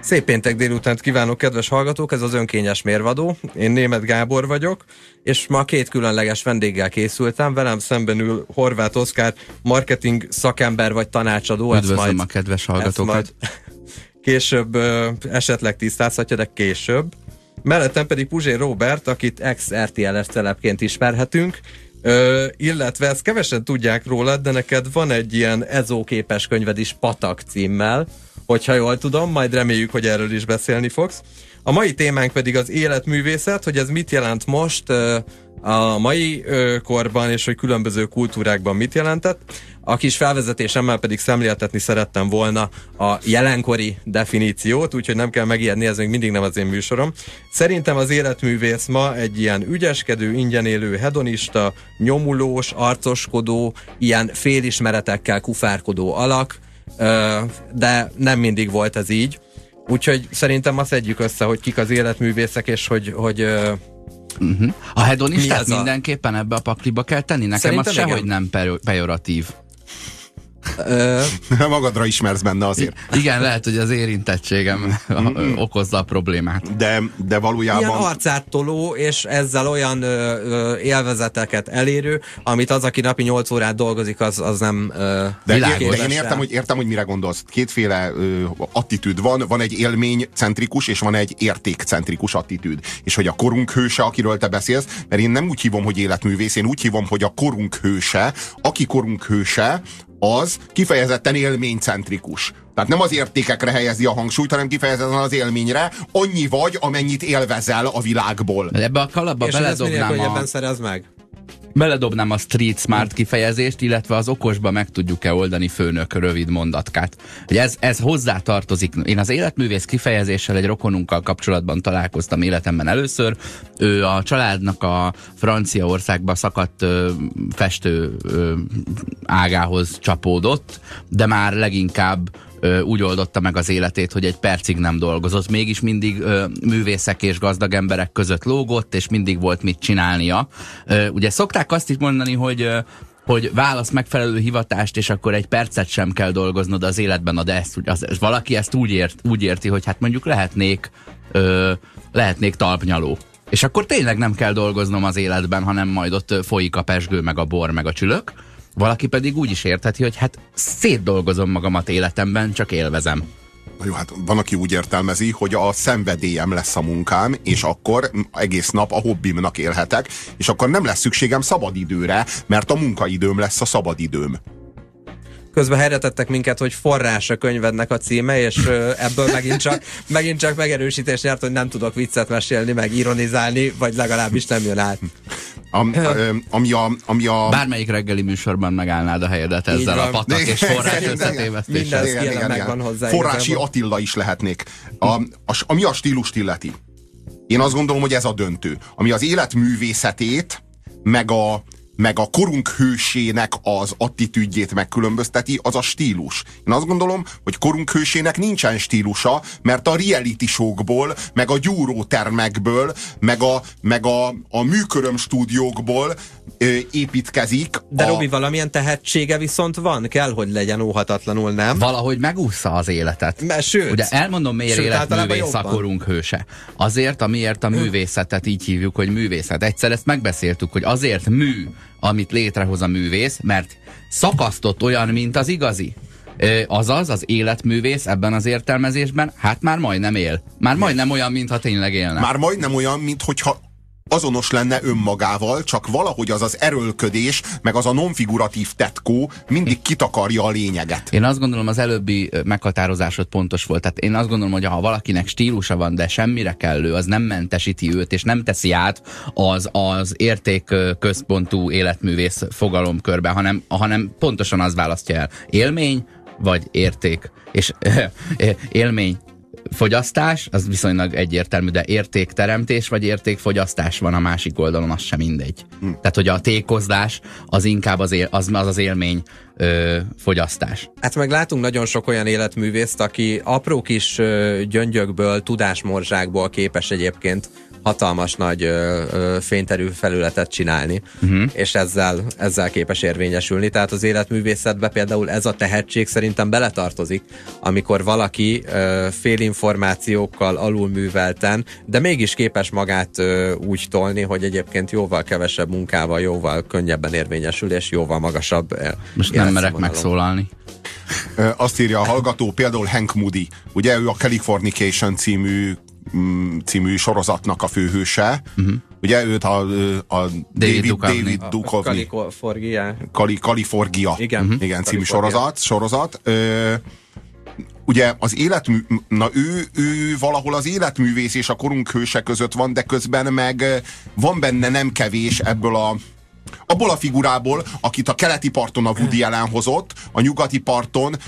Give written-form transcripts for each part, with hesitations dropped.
Szép péntek délutánt kívánok, kedves hallgatók, ez az Önkényes Mérvadó. Én Németh Gábor vagyok, és ma két különleges vendéggel készültem. Velem szemben ül Horváth Oszkár, marketing szakember vagy tanácsadó. Üdvözlöm a kedves hallgatókat. Később esetleg tisztázhatja, de később. Mellettem pedig Puzsér Róbert, akit ex-RTL-es celebként ismerhetünk, illetve ezt kevesen tudják rólad, de neked van egy ilyen ezóképes könyved is Patak címmel, hogyha jól tudom, majd reméljük, hogy erről is beszélni fogsz. A mai témánk pedig az életművészet, hogy ez mit jelent most a mai korban, és hogy különböző kultúrákban mit jelentett. A kis felvezetésemmel pedig szemléltetni szerettem volna a jelenkori definíciót, úgyhogy nem kell megijedni, ez még mindig nem az én műsorom. Szerintem az életművész ma egy ilyen ügyeskedő, ingyen élő hedonista, nyomulós, arcoskodó, ilyen félismeretekkel kufárkodó alak, de nem mindig volt ez így. Úgyhogy szerintem azt szedjük össze, hogy kik az életművészek, és hogy a hedonistát mindenképpen ebbe a pakliba kell tenni? Nekem szerintem az sehogy nem pejoratív. Magadra ismersz benne azért. Igen, lehet, hogy az érintettségem okozza a problémát. De valójában... Ilyen arcáttoló, és ezzel olyan élvezeteket elérő, amit az, aki napi 8 órát dolgozik, az nem De én értem, hogy mire gondolsz. Kétféle attitűd van egy élménycentrikus, és van egy értékcentrikus attitűd. És hogy a korunk hőse, akiről te beszélsz, mert én nem úgy hívom, hogy életművész, én úgy hívom, hogy a korunk hőse, aki korunk hőse, az kifejezetten élménycentrikus. Tehát nem az értékekre helyezi a hangsúlyt, hanem kifejezetten az élményre. Annyi vagy, amennyit élvezel a világból. Ebbe a kalapba beledobnám a street smart kifejezést, illetve az okosba meg tudjuk-e oldani főnök rövid mondatkát. Ez hozzá tartozik. Én az életművész kifejezéssel egy rokonunkkal kapcsolatban találkoztam életemben először. Ő a családnak a Franciaországba szakadt festő ágához csapódott, de már leginkább úgy oldotta meg az életét, hogy egy percig nem dolgozott. Mégis mindig művészek és gazdag emberek között lógott, és mindig volt mit csinálnia. Ugye szokták azt is mondani, hogy válasz megfelelő hivatást, és akkor egy percet sem kell dolgoznod az életben, de valaki ezt úgy érti, hogy hát mondjuk lehetnék talpnyaló. És akkor tényleg nem kell dolgoznom az életben, hanem majd ott folyik a pezsgő, meg a bor, meg a csülök. Valaki pedig úgy is értheti, hogy hát szétdolgozom magamat életemben, csak élvezem. Na jó, hát van, aki úgy értelmezi, hogy a szenvedélyem lesz a munkám, és akkor egész nap a hobbimnak élhetek, és akkor nem lesz szükségem szabadidőre, mert a munkaidőm lesz a szabadidőm. Közben helyretettek minket, hogy Forrás a könyvednek a címe, és ebből megint csak megerősítés nyert, hogy nem tudok viccet mesélni, meg ironizálni, vagy legalábbis nem jön át. Bármelyik reggeli műsorban megállnád a helyedet ezzel a Patak és Forrás összetévesztéssel. Igen. Forrási Attila is lehetnék. Ami a stílust illeti. Én azt gondolom, hogy ez a döntő. Ami az életművészetét, meg a korunk hősének az attitűdjét megkülönbözteti, az a stílus. Én azt gondolom, hogy korunk hősének nincsen stílusa, mert a reality show-kból, meg a gyúrótermekből, meg a műköröm stúdiókból építkezik. De Robi, valamilyen tehetsége viszont van? Kell, hogy legyen óhatatlanul, nem? Valahogy megúszza az életet. Sőt. Ugye elmondom, miért életművész a korunk hőse. Azért, amiért a művészetet így hívjuk, hogy művészet. Egyszer ezt megbeszéltük, hogy azért mű, amit létrehoz a művész, mert szakasztott olyan, mint az igazi. Azaz, az életművész ebben az értelmezésben, hát már majdnem él. Már majdnem olyan, mintha tényleg élne. Már majdnem olyan, minthogyha azonos lenne önmagával, csak valahogy az az erőlködés, meg az a nonfiguratív tetkó mindig kitakarja a lényeget. Én azt gondolom, az előbbi meghatározásod pontos volt. Tehát én azt gondolom, hogy ha valakinek stílusa van, de semmire kellő, az nem mentesíti őt, és nem teszi át az értékközpontú életművész fogalomkörbe, hanem pontosan az választja el. Élmény vagy érték. És élmény fogyasztás, az viszonylag egyértelmű, de értékteremtés vagy értékfogyasztás van a másik oldalon, az sem mindegy. Tehát, hogy a tékozlás az inkább az élmény fogyasztás. Hát meg látunk nagyon sok olyan életművészt, aki apró kis gyöngyökből, tudásmorzsákból képes egyébként hatalmas nagy fényterű felületet csinálni, és ezzel képes érvényesülni. Tehát az életművészetbe például ez a tehetség szerintem beletartozik, amikor valaki félinformációkkal alulművelten, de mégis képes magát úgy tolni, hogy egyébként jóval kevesebb munkával, jóval könnyebben érvényesül, és jóval magasabb. Most nem merek megszólalni. Azt írja a hallgató, például Hank Moody, ugye ő a Californication című sorozatnak a főhőse. Ugye őt a David Duchovny. California. Igen, című sorozat. Ugye az ő valahol az életművész és a korunk hőse között van, de közben meg van benne nem kevés abból a figurából, akit a keleti parton a Woody Allen hozott, a nyugati parton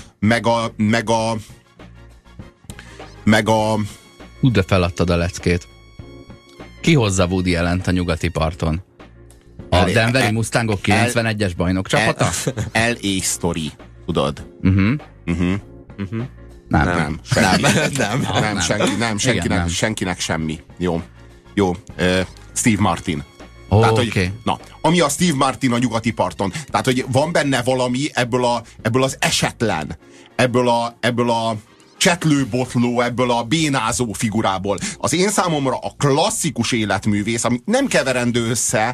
meg a de feladtad a leckét. Ki hozza Woody Allent a nyugati parton? A Denveri Mustangok 91-es bajnok csapata? L.A. Story, tudod? Nem. Senkinek semmi. Jó. Steve Martin. Tehát, hogy, ami a Steve Martin a nyugati parton. Tehát, hogy van benne valami ebből az esetlen, ebből a csetlőbotló, ebből a bénázó figurából. Az én számomra a klasszikus életművész, ami nem keverendő össze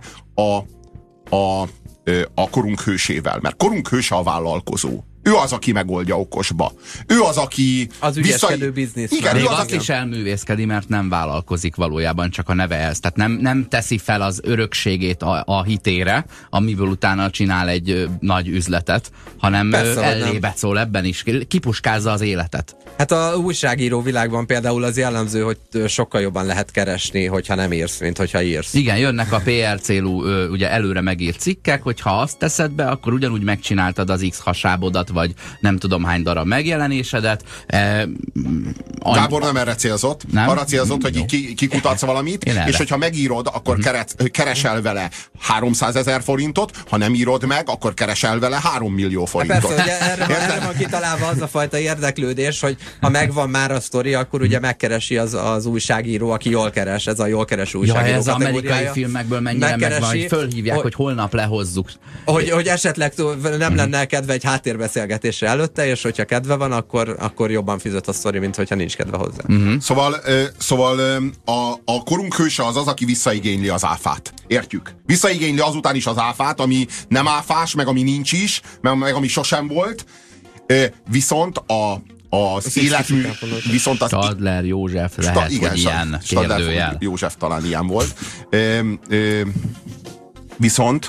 a korunk hősével, mert korunk hőse a vállalkozó. Ő az, aki megoldja okosba. Ő az, aki... Az ügyeskedő biznisz. Igen, még azt is elművészkedi, mert nem vállalkozik valójában, csak a neve ez. Tehát nem teszi fel az örökségét a hitére, amiből utána csinál egy nagy üzletet, hanem ellébecol ebben is. Kipuskázza az életet. Hát a újságíró világban például az jellemző, hogy sokkal jobban lehet keresni, hogyha nem írsz, mint hogyha írsz. Igen, jönnek a PR célú, ugye előre megírt cikkek, hogyha azt teszed be, akkor ugyanúgy megcsináltad az X hasábodat, vagy nem tudom hány darab megjelenésedet. Gábor nem erre célzott. Nem? Arra célzott, hogy kikutatsz valamit, és hogyha megírod, akkor keresel vele 300 000 forintot, ha nem írod meg, akkor keresel vele 3 millió forintot. Persze, ugye erre van kitalálva az a fajta érdeklődés, hogy ha megvan már a sztori, akkor ugye megkeresi az újságíró, aki jól keres, ez a jól kereső újságíró ez az amerikai filmekből mennyire megvan, hogy fölhívják, hogy holnap lehozzuk. Hogy esetleg nem lenne kedve egy háttérbeszélgetésre előtte, és hogyha kedve van, akkor jobban fizet a sztori, mint hogyha nincs kedve hozzá. Szóval a korunk hőse az, aki visszaigényli az áfát. Értjük? Visszaigényli azután is az áfát, ami nem áfás, meg ami nincs is, meg ami sosem volt. Viszont az életmű... Stadler József lehet, igen, hogy ilyen kérdőjel. József talán ilyen volt. Viszont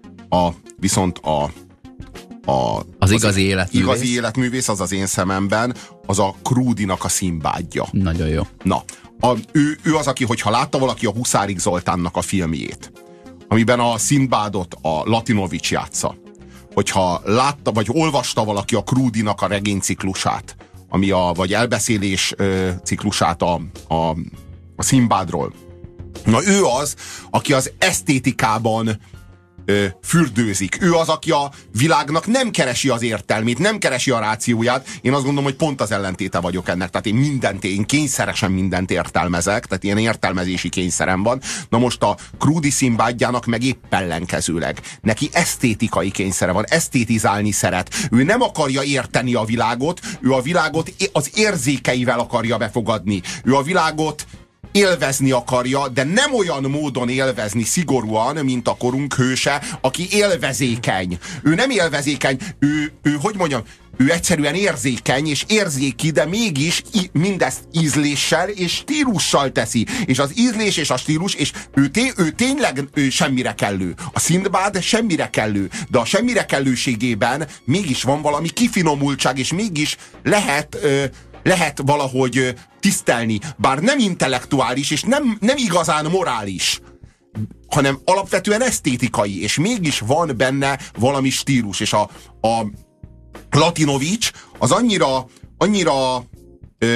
az igazi életművész. Igazi életművész az én szememben, az a Krúdinak a Szimbádja. Nagyon jó. Na, ő az, aki, hogyha látta valaki a Huszárik Zoltánnak a filmjét, amiben a Szimbádot a Latinovics játsza, hogyha látta, vagy olvasta valaki a Krúdinak a regényciklusát, vagy elbeszélés ciklusát a Szimbádról. Na ő az, aki az esztétikában fürdőzik. Ő az, aki a világnak nem keresi az értelmét, nem keresi a rációját. Én azt gondolom, hogy pont az ellentéte vagyok ennek. Tehát én kényszeresen mindent értelmezek, tehát ilyen értelmezési kényszerem van. Na most a Krúdi Szimbádjának meg épp ellenkezőleg. Neki esztétikai kényszere van, esztétizálni szeret. Ő nem akarja érteni a világot, ő a világot az érzékeivel akarja befogadni. Ő a világot élvezni akarja, de nem olyan módon élvezni szigorúan, mint a korunk hőse, aki élvezékeny. Ő nem élvezékeny, ő hogy mondjam, ő egyszerűen érzékeny és érzéki, de mégis mindezt ízléssel és stílussal teszi. És az ízlés és a stílus, és ő tényleg semmire kellő. A Szindbád semmire kellő, de a semmire kellőségében mégis van valami kifinomultság, és mégis lehet valahogy tisztelni, bár nem intellektuális, és nem igazán morális, hanem alapvetően esztétikai, és mégis van benne valami stílus, és a Latinovics az annyira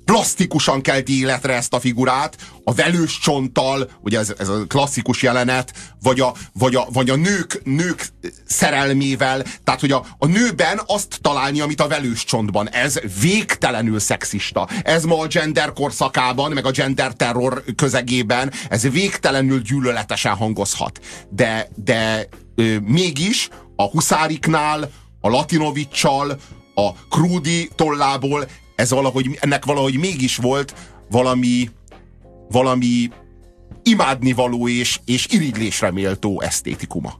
plastikusan kelti életre ezt a figurát, a velős csonttal, ugye ez a klasszikus jelenet, vagy a nők szerelmével, tehát hogy a nőben azt találni, amit a velős csontban. Ez végtelenül szexista. Ez ma a gender korszakában, meg a gender terror közegében, ez végtelenül gyűlöletesen hangozhat. De mégis a Huszáriknál, a Latinovics-sal, a Krúdy tollából ennek valahogy mégis volt valami imádnivaló és irigylésre méltó esztétikuma.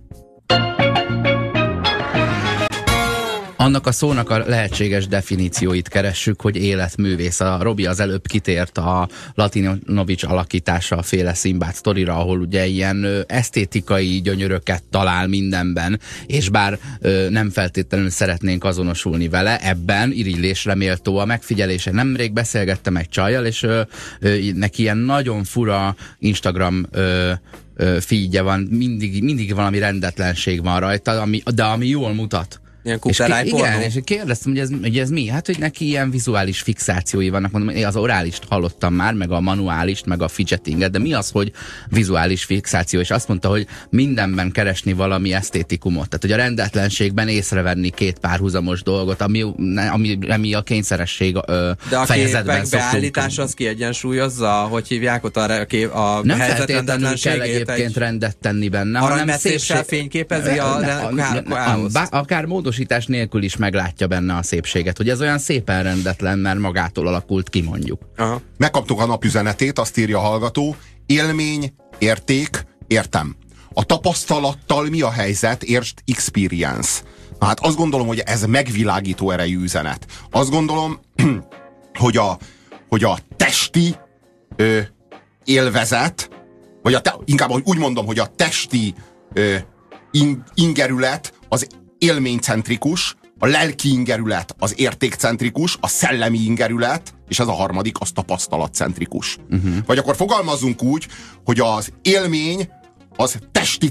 Annak a szónak a lehetséges definícióit keressük, hogy életművész. A Robi az előbb kitért a Latinovics alakítása a féle Szimbád sztorira, ahol ugye ilyen esztétikai gyönyöröket talál mindenben, és bár nem feltétlenül szeretnénk azonosulni vele, ebben irigylésre méltó a megfigyelése. Nemrég beszélgettem egy csajjal, és neki ilyen nagyon fura Instagram feedje van, mindig valami rendetlenség van rajta, de ami jól mutat. Ilyen kuperáj pornó. Igen, és kérdeztem, hogy ez mi? Hát, hogy neki ilyen vizuális fixációi vannak. Mondom, én az orálist hallottam már, meg a manuálist, meg a fidgetinget, de mi az, hogy vizuális fixáció? És azt mondta, hogy mindenben keresni valami esztétikumot. Tehát, hogy a rendetlenségben észrevenni két párhuzamos dolgot, ami a kényszeresség fejezetben szoktunk. De a beállítás az kiegyensúlyozza, hogy hívják ott a nem helyzet feltétlenül kell egyébként rendet tenni benne, hanem szépség fényképezi akár módosítás nélkül is meglátja benne a szépséget, hogy ez olyan szépen rendetlen, mert magától alakult ki, mondjuk. Aha. Megkaptuk a napüzenetét, azt írja a hallgató: élmény, érték, értem. A tapasztalattal mi a helyzet? Értsd, experience. Na hát azt gondolom, hogy ez megvilágító erejű üzenet. Azt gondolom, hogy a testi élvezet, vagy inkább úgy mondom, hogy a testi ingerület az élménycentrikus, a lelki ingerület az értékcentrikus, a szellemi ingerület, és ez a harmadik, az tapasztalatcentrikus. Vagy akkor fogalmazzunk úgy, hogy az élmény az testi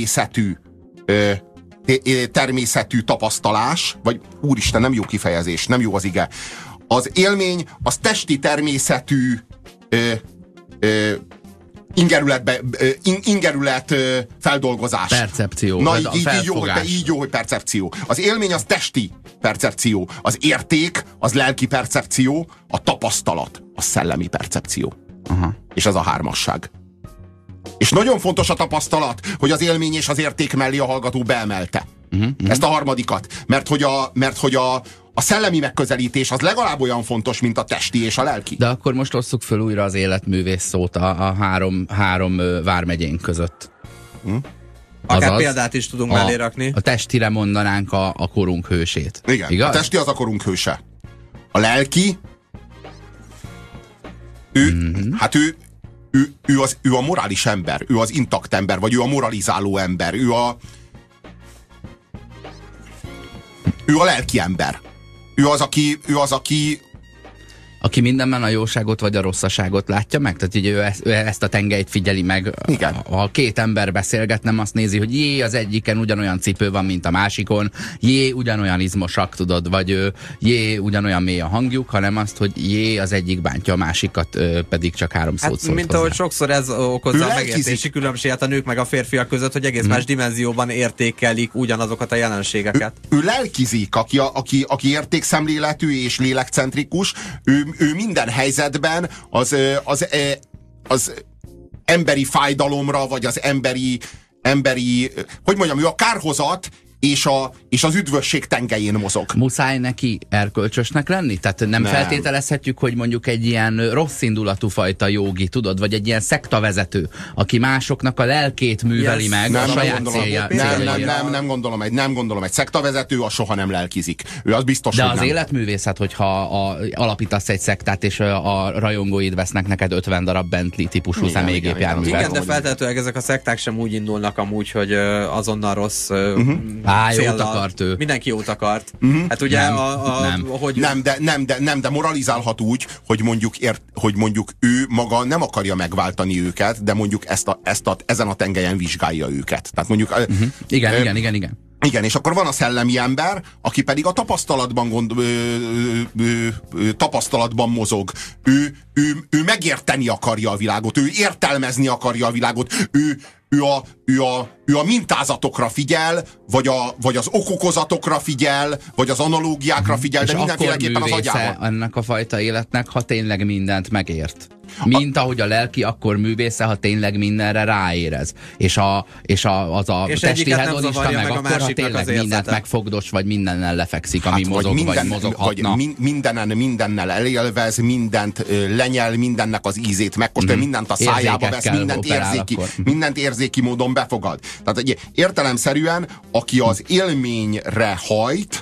természetű tapasztalás, vagy úristen, nem jó kifejezés, nem jó az ige. Az élmény az testi természetű ingerület feldolgozás. Percepció. Na, így jó, hogy percepció. Az élmény az testi percepció. Az érték az lelki percepció. A tapasztalat az szellemi percepció. Aha. És ez a hármasság. És nagyon fontos a tapasztalat, hogy az élmény és az érték mellé a hallgató beemelte. Ezt a harmadikat. Mert hogy a szellemi megközelítés az legalább olyan fontos, mint a testi és a lelki. De akkor most osszuk föl újra az életművész szót a három vármegyénk között. Akár példát is tudunk mellé rakni. A testire mondanánk a korunk hősét. Igen, igaz? A testi az a korunk hőse. A lelki, ő a morális ember, ő az intakt ember, vagy ő a moralizáló ember, ő a lelki ember. Ő az, aki mindenben a jóságot vagy a rosszaságot látja meg? Tehát így ő ezt a tengelyt figyeli meg. Igen. Ha két ember beszélget, nem azt nézi, hogy jé, az egyiken ugyanolyan cipő van, mint a másikon, jé, ugyanolyan izmosak, tudod, vagy jé, ugyanolyan mély a hangjuk, hanem azt, hogy jé, az egyik bántja a másikat, pedig csak 3 szót szólt mint hozzá. ahogy sokszor ez okozza a megértési különbséget a nők meg a férfiak között, hogy egész más dimenzióban értékelik ugyanazokat a jelenségeket. Ő lelkizik, aki értékszemléletű és lélekcentrikus, ő minden helyzetben az emberi fájdalomra, vagy az emberi, hogy mondjam, ő a kárhozat és az üdvösség tengelyén mozog. Muszáj neki erkölcsösnek lenni? Tehát nem feltételezhetjük, hogy mondjuk egy ilyen rossz indulatú fajta jógi, tudod, vagy egy ilyen szektavezető, aki másoknak a lelkét műveli meg a saját céljaira. Nem gondolom, egy szektavezető az soha nem lelkizik. Ő az biztos, de hogy az nem. Életművészet, hogyha alapítasz egy szektát, és a rajongóid vesznek neked 50 darab Bentley típusú személygépjárművet. Igen, de feltehetőleg ezek a szekták sem úgy indulnak amúgy, hogy azonnal rossz jót akart ő. Mindenki jót akart. Hát ugye de moralizálhat úgy, hogy mondjuk ő maga nem akarja megváltani őket, de mondjuk ezen a tengelyen vizsgálja őket. Tehát mondjuk... Igen. Igen, és akkor van a szellemi ember, aki pedig a tapasztalatban mozog. Ő megérteni akarja a világot, ő értelmezni akarja a világot, ő a mintázatokra figyel, vagy az okokozatokra figyel, vagy az analógiákra figyel, és de mindenféleképpen az agyával. Ennek a fajta életnek, ha tényleg mindent megért. Mint ahogy a lelki akkor művésze, ha tényleg mindenre ráérez. És a testi hedonista meg akkor, ha tényleg mindent megfogdos, vagy mindennel lefekszik, ami mozog, vagy mozoghatna. Vagy mindennel elélvez, mindent lenyel, mindennek az ízét megkóstolja, mindent a szájába vesz, mindent érzéki módon befogad. Tehát értelemszerűen, aki az élményre hajt,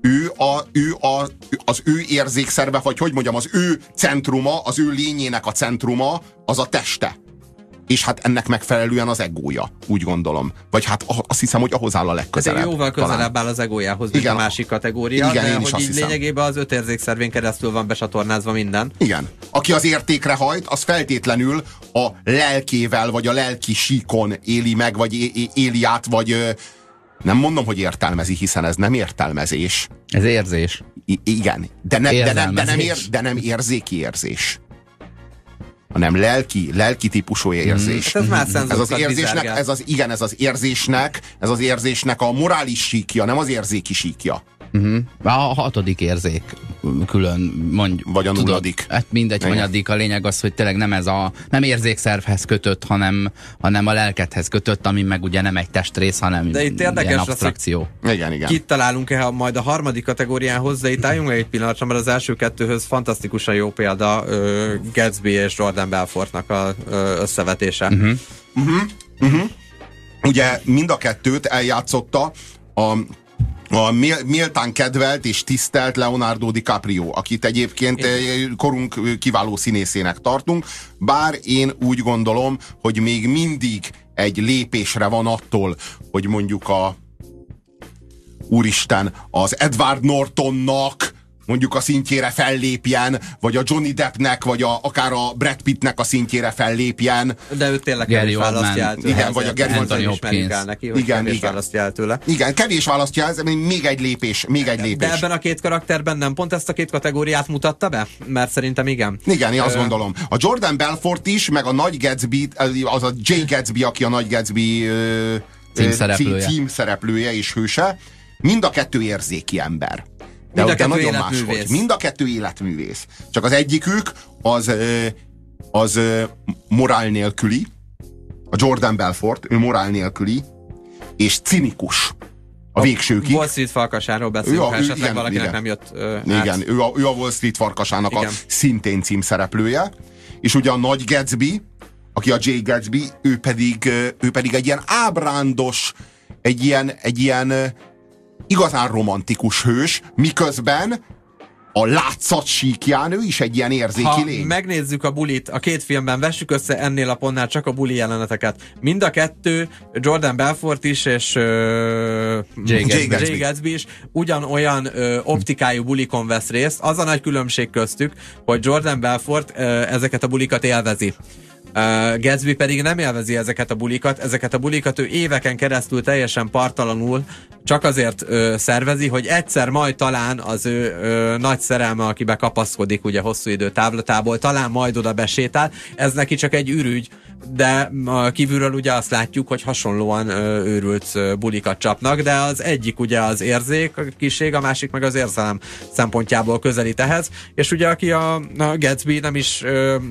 az ő érzékszerve, vagy hogy mondjam, az ő centruma, az ő lényének a centruma, az a teste. És hát ennek megfelelően az egója, úgy gondolom. Vagy hát azt hiszem, hogy ahhoz áll a legközelebb. Ez jóval közelebb áll az egójához, mint a másik kategória, igen, de hogy így lényegében az 5 érzékszervén keresztül van besatornázva minden. Igen. Aki az értékre hajt, az feltétlenül a lelkével, vagy a lelki síkon éli meg, vagy éli át, vagy nem mondom, hogy értelmezi, hiszen ez nem értelmezés. Ez érzés. Igen, de nem érzéki érzés, hanem lelki típusú érzés. Ez az érzésnek, ez az érzésnek a morális síkja, nem az érzéki síkja. A 6. érzék külön vagy a 0. Hát mindegy, hanyadik. A lényeg az, hogy tényleg nem érzékszervhez kötött, hanem a lelkedhez kötött, ami meg ugye nem egy testrész, hanem de itt érdekes abstrakció. Igen. Kit találunk-e majd a harmadik kategóriához, de itt álljunk egy pillanatra, mert az első kettőhöz fantasztikusan jó példa Gatsby és Jordan Belfortnak az összevetése. Ugye mind a kettőt eljátszotta a méltán kedvelt és tisztelt Leonardo DiCaprio, akit egyébként korunk kiváló színészének tartunk, bár én úgy gondolom, hogy még mindig egy lépésre van attól, hogy mondjuk úristen, az Edward Nortonnak mondjuk a szintjére fellépjen, vagy a Johnny Deppnek, vagy akár a Brad Pittnek a szintjére fellépjen. De ő tényleg kevés választja el tőle. Igen, vagy a Gary Oldman neki, hogy kevés választja el tőle. Igen, kevés választja el, még egy lépés. De ebben a két karakterben nem pont ezt a két kategóriát mutatta be? Mert szerintem igen. Igen, én azt gondolom. A Jordan Belfort is, meg a Nagy Gatsby, az a Jay Gatsby, aki a Nagy Gatsby címszereplője és hőse, mind a kettő érzéki ember. De nagyon máshogy. Mind a kettő életművész. Csak az egyikük az morál nélküli, a Jordan Belfort, ő morál nélküli, és cinikus a végsőkig. Wall Street farkasáról beszélünk, ha esetleg valakinek nem jött igen, ő a Wall Street farkasának a szintén címszereplője. És ugye a Nagy Gatsby, aki a Jay Gatsby, ő pedig egy ilyen ábrándos, egy ilyen igazán romantikus hős, miközben a látszat síkján ő is egy ilyen érzéki lény. Ha megnézzük a bulit, a két filmben vessük össze ennél a pontnál csak a buli jeleneteket. Mind a kettő, Jordan Belfort is, és Jay Gatsby is ugyanolyan optikájú bulikon vesz részt. Az a nagy különbség köztük, hogy Jordan Belfort ezeket a bulikat élvezi. Gatsby pedig nem élvezi ezeket a bulikat ő éveken keresztül teljesen partalanul csak azért szervezi, hogy egyszer majd talán az ő nagy szerelme, aki bekapaszkodik ugye hosszú idő távlatából, talán majd oda besétál, ez neki csak egy ürügy, de kívülről ugye azt látjuk, hogy hasonlóan őrült bulikat csapnak, de az egyik ugye az érzékiség, a másik meg az érzelem szempontjából közelít ehhez, és ugye aki a Gatsby nem is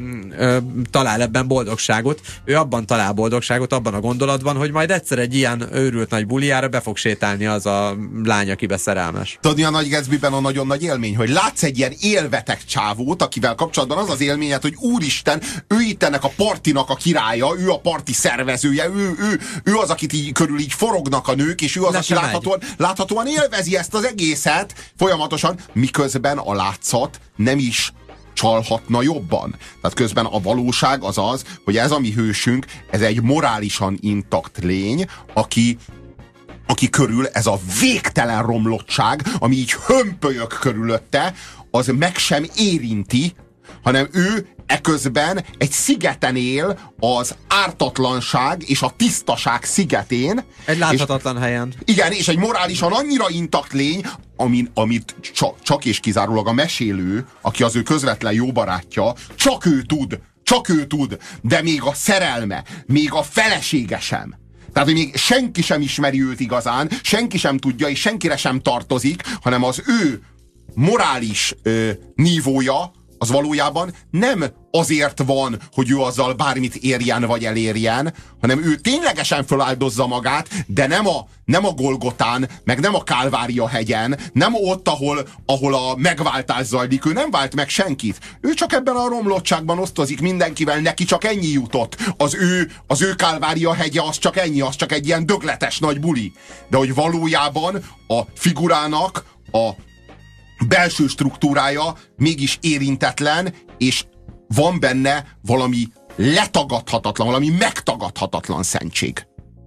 talál ebben boldogságot, ő abban talál boldogságot, abban a gondolatban, hogy majd egyszer egy ilyen őrült nagy buliára be fog sétálni az a lány, akibe szerelmes. Tudod, mi a Nagy Gatsbyben a nagyon nagy élmény, hogy látsz egy ilyen élveteg csávót, akivel kapcsolatban az az élményed, hogy úristen, ő itt ennek a partinak a királya, ő a parti szervezője, ő az, akit így körül így forognak a nők, és ő az, aki láthatóan élvezi ezt az egészet folyamatosan, miközben a látszat nem is csalhatna jobban. Tehát közben a valóság az az, hogy ez a mi hősünk, ez egy morálisan intakt lény, aki körül ez a végtelen romlottság, ami így hömpölyög körülötte, az meg sem érinti, hanem ő eközben egy szigeten él, az ártatlanság és a tisztaság szigetén. Egy láthatatlan helyen. Igen, és egy morálisan annyira intakt lény, amit csak és kizárólag a mesélő, aki az ő közvetlen jó barátja, csak ő tud, de még a szerelme, még a felesége sem. Tehát, hogy még senki sem ismeri őt igazán, senki sem tudja, és senkire sem tartozik, hanem az ő morális nívója az valójában nem azért van, hogy ő azzal bármit érjen vagy elérjen, hanem ő ténylegesen feláldozza magát, de nem a Golgotán, meg nem a Kálvária hegyen, nem ott, ahol a megváltás zajlik, ő nem vált meg senkit. Ő csak ebben a romlottságban osztozik mindenkivel, neki csak ennyi jutott. Az ő Kálvária hegye az csak ennyi, az csak egy ilyen dögletes nagy buli. De hogy valójában a figurának a belső struktúrája mégis érintetlen, és van benne valami letagadhatatlan, valami megtagadhatatlan szentség.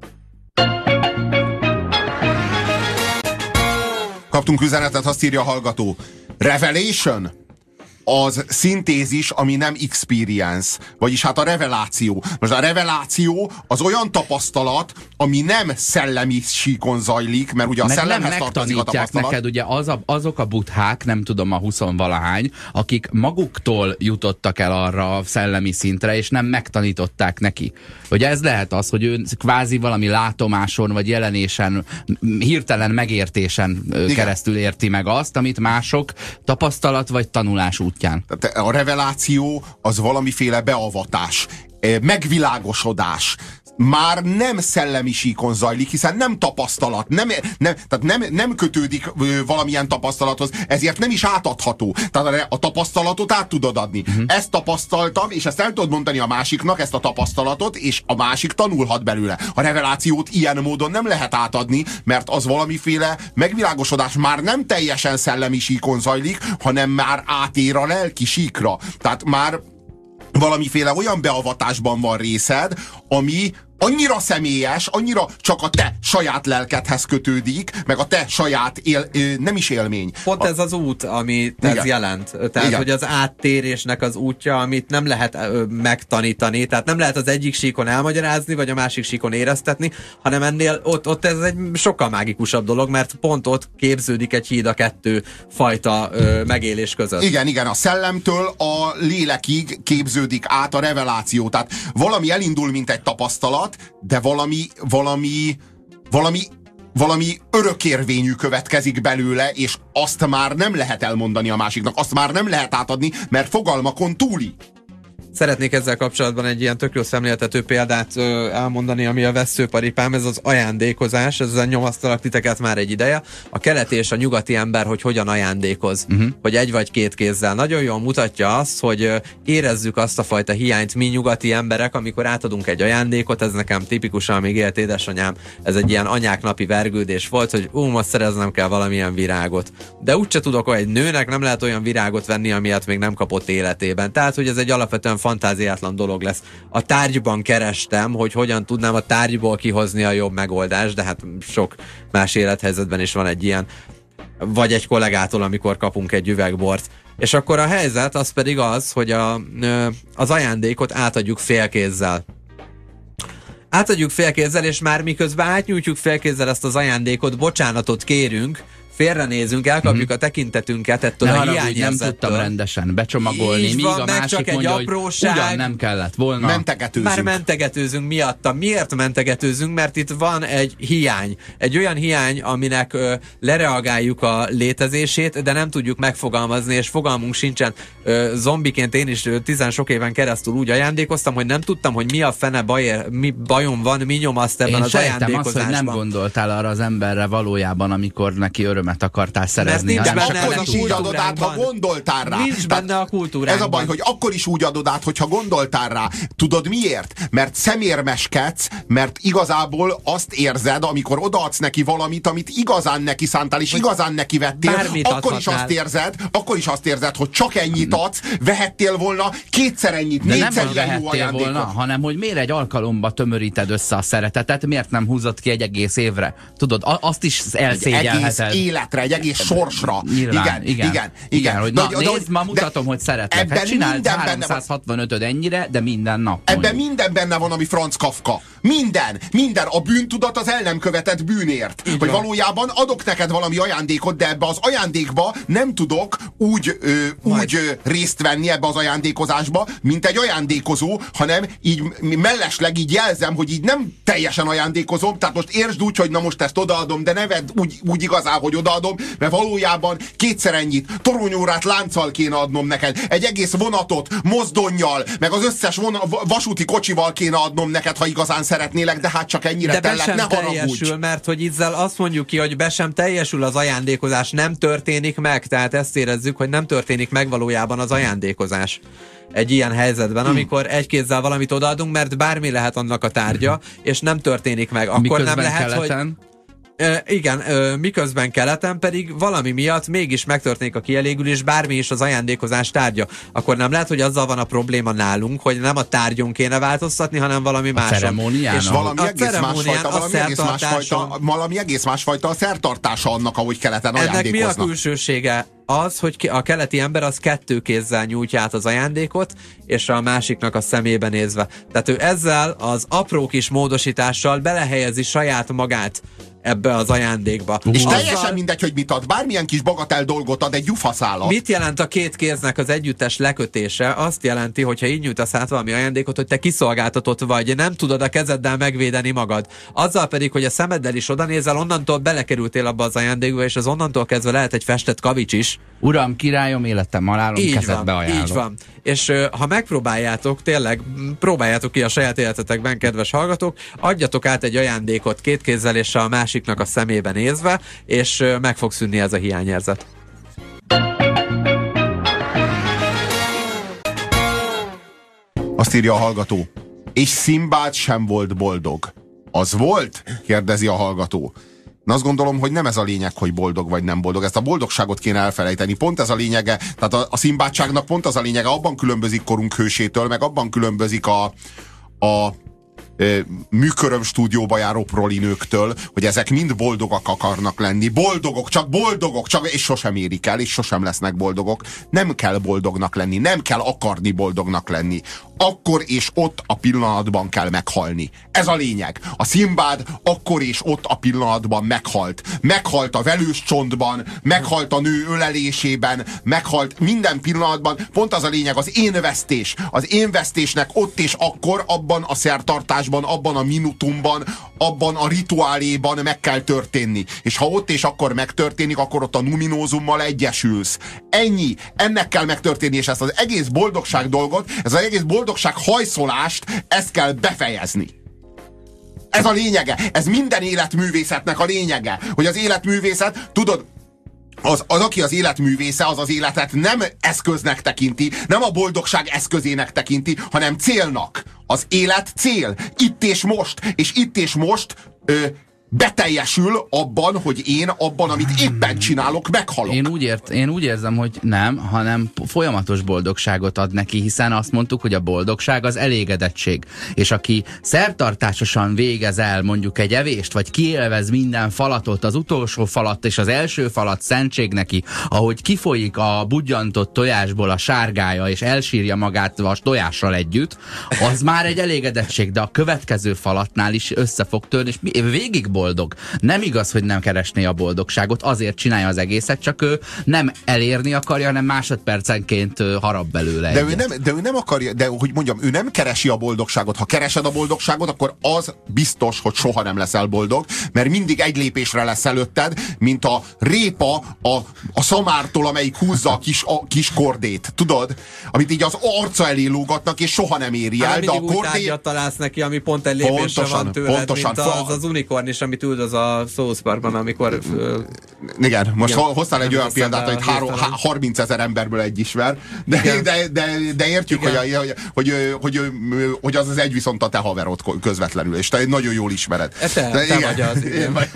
Kaptunk üzenetet, azt írja a hallgató. Revelation? Az szintézis, ami nem experience, vagyis hát a reveláció. Most a reveláció az olyan tapasztalat, ami nem szellemi síkon zajlik, mert ugye a szellemhez tartozik a tapasztalat. Neked ugye azok a buddhák, nem tudom, a 20-valahány, akik maguktól jutottak el arra a szellemi szintre, és nem megtanították neki. Ugye ez lehet az, hogy ő kvázi valami látomáson, vagy jelenésen, hirtelen megértésen keresztül érti meg azt, amit mások tapasztalat vagy tanulás útján. A reveláció az valamiféle beavatás, megvilágosodás. Már nem szellemi síkon zajlik, hiszen nem tapasztalat, nem kötődik valamilyen tapasztalathoz, ezért nem is átadható. Tehát a tapasztalatot át tudod adni. Ezt tapasztaltam, és ezt el tudod mondani a másiknak, ezt a tapasztalatot, és a másik tanulhat belőle. A revelációt ilyen módon nem lehet átadni, mert az valamiféle megvilágosodás, már nem teljesen szellemi síkon zajlik, hanem már átér a lelki síkra. Tehát már valamiféle olyan beavatásban van részed, ami annyira személyes, annyira csak a te saját lelkedhez kötődik, meg a te saját nem is élmény. Pont ez az út, amit ez jelent. Tehát, igen, hogy az áttérésnek az útja, amit nem lehet megtanítani, tehát nem lehet az egyik síkon elmagyarázni, vagy a másik síkon éreztetni, hanem ennél ott ez egy sokkal mágikusabb dolog, mert pont ott képződik egy híd a kettő fajta megélés között. Igen, a szellemtől a lélekig képződik át a reveláció. Tehát valami elindul, mint egy tapasztalat, de valami örökérvényű következik belőle, és azt már nem lehet elmondani a másiknak, azt már nem lehet átadni, mert fogalmakon túli. Szeretnék ezzel kapcsolatban egy ilyen tök jó szemléltető példát elmondani, ami a vesszőparipám, ez az ajándékozás, ezzel nyomasztalak titeket már egy ideje. A keleti és a nyugati ember, hogy hogyan ajándékoz, hogy egy vagy két kézzel. Nagyon jól mutatja azt, hogy érezzük azt a fajta hiányt mi nyugati emberek, amikor átadunk egy ajándékot, ez nekem tipikusan még élt édesanyám, ez egy ilyen anyák napi vergődés volt, hogy most szereznem kell valamilyen virágot. De úgyse tudok, egy nőnek nem lehet olyan virágot venni, amilyet még nem kapott életében. Tehát, hogy ez egy alapvetően fantáziátlan dolog lesz. A tárgyban kerestem, hogy hogyan tudnám a tárgyból kihozni a jobb megoldást, de hát sok más élethelyzetben is van egy ilyen. Vagy egy kollégától, amikor kapunk egy üvegbort. És akkor a helyzet az pedig az, hogy az ajándékot átadjuk félkézzel. Átadjuk félkézzel, és már miközben átnyújtjuk félkézzel ezt az ajándékot, bocsánatot kérünk, félrenézünk, elkapjuk a tekintetünket ettől a hiányérzettől. Nem tudtam rendesen becsomagolni, míg a másik mondja, hogy ugyan nem kellett volna. Mentegetőzünk. Már mentegetőzünk miatta. Miért mentegetőzünk? Mert itt van egy hiány. Egy olyan hiány, aminek lereagáljuk a létezését, de nem tudjuk megfogalmazni, és fogalmunk sincsen. Zombiként én is 10 sok éven keresztül úgy ajándékoztam, hogy nem tudtam, hogy mi a fene mi bajom van, mi nyomaszt ebben az ajándékozásban. Én sejtem azt, hogy nem gondoltál arra az emberre valójában, amikor neki örömet akartál szerezni. Mert nincs benne akkor is úgy adod át, ha gondoltál rá. Nincs benne a kultúránkban. Ez a baj, hogy akkor is úgy adod át, hogyha gondoltál rá. Tudod miért? Mert szemérmeskedsz, mert igazából azt érzed, amikor odaadsz neki valamit, amit igazán neki szántál, és igazán neki vettél, akkor is azt érzed, hogy csak ennyit adsz, vehettél volna kétszer ennyit, négyszer ilyen jó ajándékot. Volna, hanem hogy miért egy alkalomba tömöríted össze a szeretetet, miért nem húzott ki egy egész évre? Tudod, azt is elszégyelheted. életre, egy egész sorsra. Nyilván, igen. Hogy nézd, ma mutatom, hogy szeretlek. Hát csináld 365-öd ennyire, de minden nap. Ebben minden benne van, ami Franz Kafka. Minden. A bűntudat az el nem követett bűnért. Így hogy van. Valójában adok neked valami ajándékot, de ebbe az ajándékba nem tudok úgy részt venni ebbe az ajándékozásba, mint egy ajándékozó, hanem így mellesleg így jelzem, hogy így nem teljesen ajándékozom, tehát most értsd úgy, hogy na most ezt odaadom, de ne vedd úgy igazán, hogy odaadom, mert valójában kétszer ennyit, toronyórát lánccal kéne adnom neked, egy egész vonatot mozdonnyal, meg az összes vasúti kocsival kéne adnom neked, ha igazán szeretnélek, de hát csak ennyire tellek, ne haragudj. Mert hogy ezzel azt mondjuk ki, hogy be sem teljesül az ajándékozás, nem történik meg, tehát ezt érezzük, hogy nem történik meg valójában az ajándékozás egy ilyen helyzetben, amikor egy kézzel valamit odaadunk, mert bármi lehet annak a tárgya, és nem történik meg. Akkor miközben nem lehet, keleten? Igen, miközben keleten pedig valami miatt mégis megtörténik a kielégülés, bármi is az ajándékozás tárgya. Akkor nem lehet, hogy azzal van a probléma nálunk, hogy nem a tárgyon kéne változtatni, hanem valami máson. Ceremónián. És valami egész másfajta a szertartása annak, ahogy keleten ajándékoznak. Ennek mi a külsősége? Az, hogy a keleti ember az kettő kézzel nyújtja át az ajándékot, és a másiknak a szemébe nézve. Tehát ő ezzel az apró kis módosítással belehelyezi saját magát ebbe az ajándékba. És teljesen mindegy, hogy mit ad. Bármilyen kis bagatel dolgot ad, egy gyufaszálat. Mit jelent a két kéznek az együttes lekötése? Azt jelenti, hogyha így nyújtasz át valami ajándékot, hogy te kiszolgáltatott vagy, nem tudod a kezeddel megvédeni magad. Azzal pedig, hogy a szemeddel is odanézel, onnantól belekerültél abba az ajándékba, és az onnantól kezdve lehet egy festett kavics is. Uram, királyom, életem, halálom, kezedbe ajánlom. Így van. És ha megpróbáljátok, tényleg próbáljátok ki a saját életetekben, kedves hallgatók, adjatok át egy ajándékot két kézzel és a másiknak a szemébe nézve, és meg fog szűnni ez a hiányérzet. Azt írja a hallgató. És Szimbád sem volt boldog. Az volt? Kérdezi a hallgató. Na azt gondolom, hogy nem ez a lényeg, hogy boldog vagy nem boldog. Ezt a boldogságot kéne elfelejteni. Pont ez a lényege, tehát a szimbádságnak pont az a lényege, abban különbözik korunk hősétől, meg abban különbözik a műköröm stúdióba járó prolinőktől, hogy ezek mind boldogak akarnak lenni. Boldogok, és sosem érik el, és sosem lesznek boldogok. Nem kell boldognak lenni, nem kell akarni boldognak lenni. Akkor és ott a pillanatban kell meghalni. Ez a lényeg. A Szimbád akkor és ott a pillanatban meghalt. Meghalt a velős csontban, meghalt a nő ölelésében, meghalt minden pillanatban. Pont az a lényeg, az én vesztés. Az én vesztésnek ott és akkor, abban a szertartásban, abban a minutumban, abban a rituáléban meg kell történni. És ha ott és akkor megtörténik, akkor ott a numinózummal egyesülsz. Ennyi. Ennek kell megtörténni, és ezt az egész boldogság dolgot, ez az egész boldogság hajszolást, ezt kell befejezni. Ez a lényege. Ez minden életművészetnek a lényege. Hogy az életművészet, tudod, az, aki az életművésze, az életet nem eszköznek tekinti, nem a boldogság eszközének tekinti, hanem célnak. Az élet cél. Itt és most. És itt és most beteljesül abban, hogy én abban, amit éppen csinálok, meghalok. Én úgy érzem, hogy nem, hanem folyamatos boldogságot ad neki, hiszen azt mondtuk, hogy a boldogság az elégedettség. És aki szertartásosan végez el mondjuk egy evést, vagy kiélvez minden falatot, az utolsó falat és az első falat szentség neki, ahogy kifolyik a budjantott tojásból a sárgája, és elsírja magát a tojással együtt, az már egy elégedettség, de a következő falatnál is össze fog törni, és végig boldog. Nem igaz, hogy nem keresné a boldogságot, azért csinálja az egészet, csak ő nem elérni akarja, hanem másodpercenként harap belőle. De ő nem akarja, de hogy mondjam, ő nem keresi a boldogságot. Ha keresed a boldogságot, akkor az biztos, hogy soha nem leszel boldog, mert mindig egy lépésre lesz előtted, mint a répa a szamártól, amelyik húzza a kis kordét. Tudod? Amit így az arca elé lógatnak, és soha nem éri el, de a kordét találsz neki, ami pont egy lépésre van tőled, pontosan, mint az unikorn is, amit üldöz a South Parkban, amikor... Igen, most hoztál egy olyan példát, hogy 30 000 emberből egy ismer, de értjük, hogy az egy viszont a te haverod közvetlenül, és te nagyon jól ismered. Te vagy az.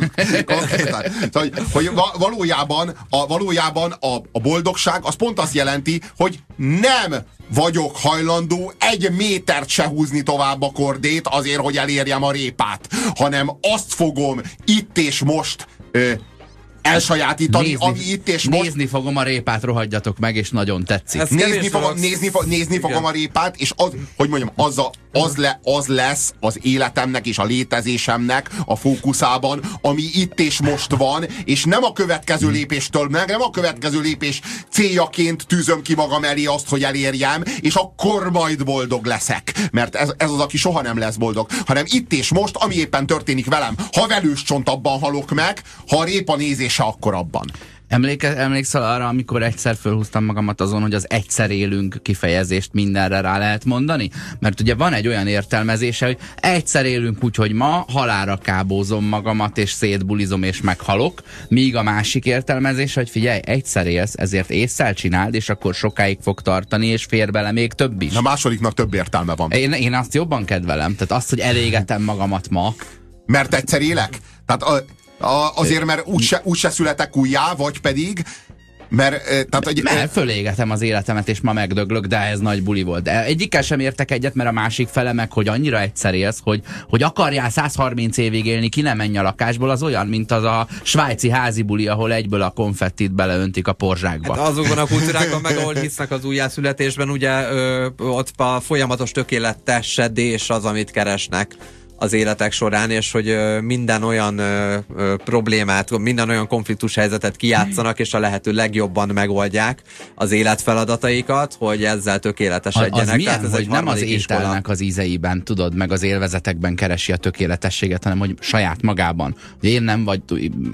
Hogy valójában a boldogság az pont azt jelenti, hogy nem vagyok hajlandó egy métert se húzni tovább a kordét azért, hogy elérjem a répát, hanem azt fogom itt és most elsajátítani, ami itt és most. Nézni fogom a répát, rohadjatok meg, és nagyon tetszik. Nézni fogom a répát, és hogy mondjam, az lesz az életemnek és a létezésemnek a fókuszában, ami itt és most van, és nem a következő lépéstől, nem a következő lépés céljaként tűzöm ki magam elé azt, hogy elérjem, és akkor majd boldog leszek. Mert ez az, aki soha nem lesz boldog, hanem itt és most, ami éppen történik velem. Ha velős csont, abban halok meg, ha a répa nézése, akkor abban. Emlékszel arra, amikor egyszer fölhúztam magamat azon, hogy az egyszer élünk kifejezést mindenre rá lehet mondani? Mert ugye van egy olyan értelmezése, hogy egyszer élünk úgy, hogy ma halálra kábózom magamat, és szétbulizom, és meghalok, míg a másik értelmezése, hogy figyelj, egyszer élsz, ezért ésszel csináld, és akkor sokáig fog tartani, és fér bele még több is. A másodiknak több értelme van. Én azt jobban kedvelem, tehát azt, hogy elégetem magamat ma. Mert egyszer élek? Tehát azért, mert úgyse születek újjá, vagy pedig mert fölégetem az életemet, és ma megdöglök, de ez nagy buli volt. De egyikkel sem értek egyet, mert a másik fele meg, hogy annyira egyszer élsz, hogy akarjál 130 évig élni, ki nem menj a lakásból, az olyan, mint az a svájci házi buli, ahol egyből a konfettit beleöntik a porzsákba. Hát azokban a kultúrákban meg, ahol hisznek az újjászületésben, ugye ott a folyamatos tökéletesedés az, amit keresnek az életek során, és hogy minden olyan problémát, minden olyan konfliktus helyzetet kijátszanak, és a lehető legjobban megoldják az életfeladataikat, hogy ezzel tökéletesedjenek. Az milyen, tehát ez hogy nem az ételnek az ízeiben, tudod, meg az élvezetekben keresi a tökéletességet, hanem hogy saját magában. Hogy én nem vagy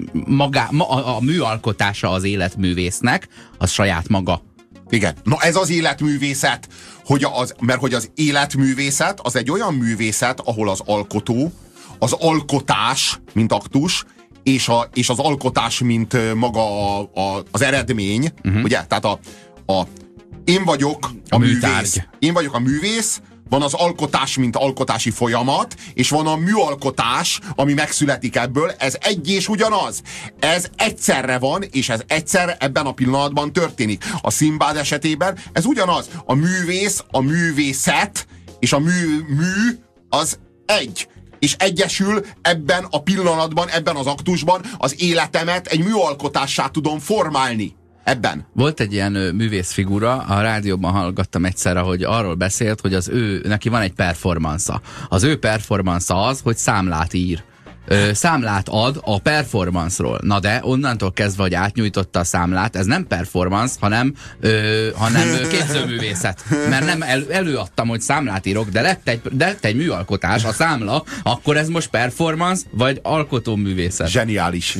a műalkotása az életművésznek, az saját maga. Igen. Na ez az életművészet, mert hogy az életművészet az egy olyan művészet, ahol az alkotó, az alkotás, mint aktus, és az alkotás, mint maga az eredmény, ugye? Tehát én vagyok a művész. Én vagyok a művész, van az alkotás, mint alkotási folyamat, és van a műalkotás, ami megszületik ebből, ez egy és ugyanaz. Ez egyszerre van, és ez egyszer ebben a pillanatban történik. A Szimbád esetében ez ugyanaz. A művész, a művészet, és a mű az egy. És egyesül ebben a pillanatban, ebben az aktusban az életemet egy műalkotássá tudom formálni. Ebben. Volt egy ilyen művészfigura, a rádióban hallgattam egyszer, hogy arról beszélt, hogy neki van egy performance-a. Az ő performance az, hogy számlát ír. Számlát ad a performance-ról. Na de onnantól kezdve, hogy átnyújtotta a számlát, ez nem performance, hanem képzőművészet. Mert nem előadtam, hogy számlát írok, de lett egy műalkotás, a számla, akkor ez most performance, vagy alkotóművészet. Zseniális.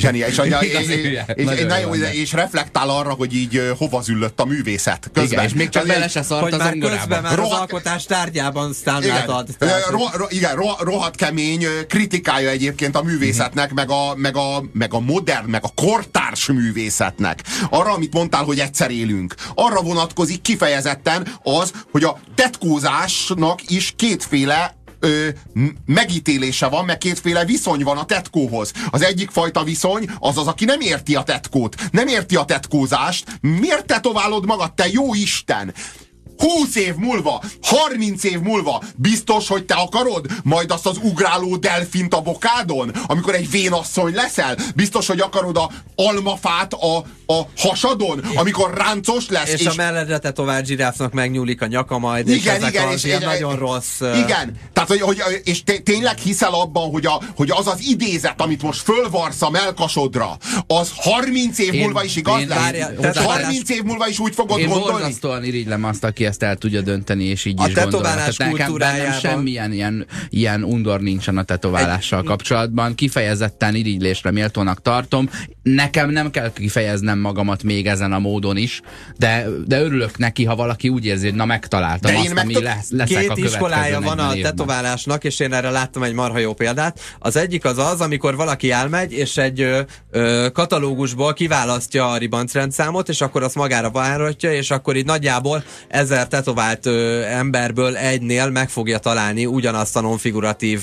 És reflektál arra, hogy így hova züllött a művészet. Közben. Igen, és még csak bele se szart a zongorába. Közben már az alkotás tárgyában számlát ad. Igen, rohadt kemény kritikája egyébként a művészetnek, meg a modern, meg a kortárs művészetnek. Arra, amit mondtál, hogy egyszer élünk. Arra vonatkozik kifejezetten az, hogy a tetkózásnak is kétféle megítélése van, meg kétféle viszony van a tetkóhoz. Az egyik fajta viszony az az, aki nem érti a tetkót, nem érti a tetkózást. Miért tetoválod magad, te jó Isten? 20 év múlva, 30 év múlva biztos, hogy te akarod majd azt az ugráló delfint a bokádon, amikor egy vénasszony leszel? Biztos, hogy akarod a almafát a hasadon, amikor ráncos lesz? És a melledre tetovált zsiráfnak megnyúlik a nyaka majd, igen, és ezek az ilyen nagyon rossz... Igen, tehát, és tényleg hiszel abban, hogy az az idézet, amit most fölvarsz a melkasodra, az 30 év múlva is igaz lesz? 30 év múlva is úgy fogod gondolni? Én borzasztóan irigylem azt, aki ezt el tudja dönteni, és így a is gondolom. tetoválás kultúrájában semmilyen ilyen undor nincsen a tetoválással kapcsolatban. Kifejezetten irigylésre méltónak tartom. Nekem nem kell kifejeznem magamat még ezen a módon is, de örülök neki, ha valaki úgy érzi, hogy na megtaláltam azt, ami leszek két a következő iskolája van a évben. tetoválásnak, és én erre láttam egy marha jó példát. Az egyik az, amikor valaki elmegy, és egy katalógusból kiválasztja a ribancrendszámot, és akkor azt magára váratja, és akkor így nagyjából 1000 tetovált emberből egynél meg fogja találni ugyanazt a nonfiguratív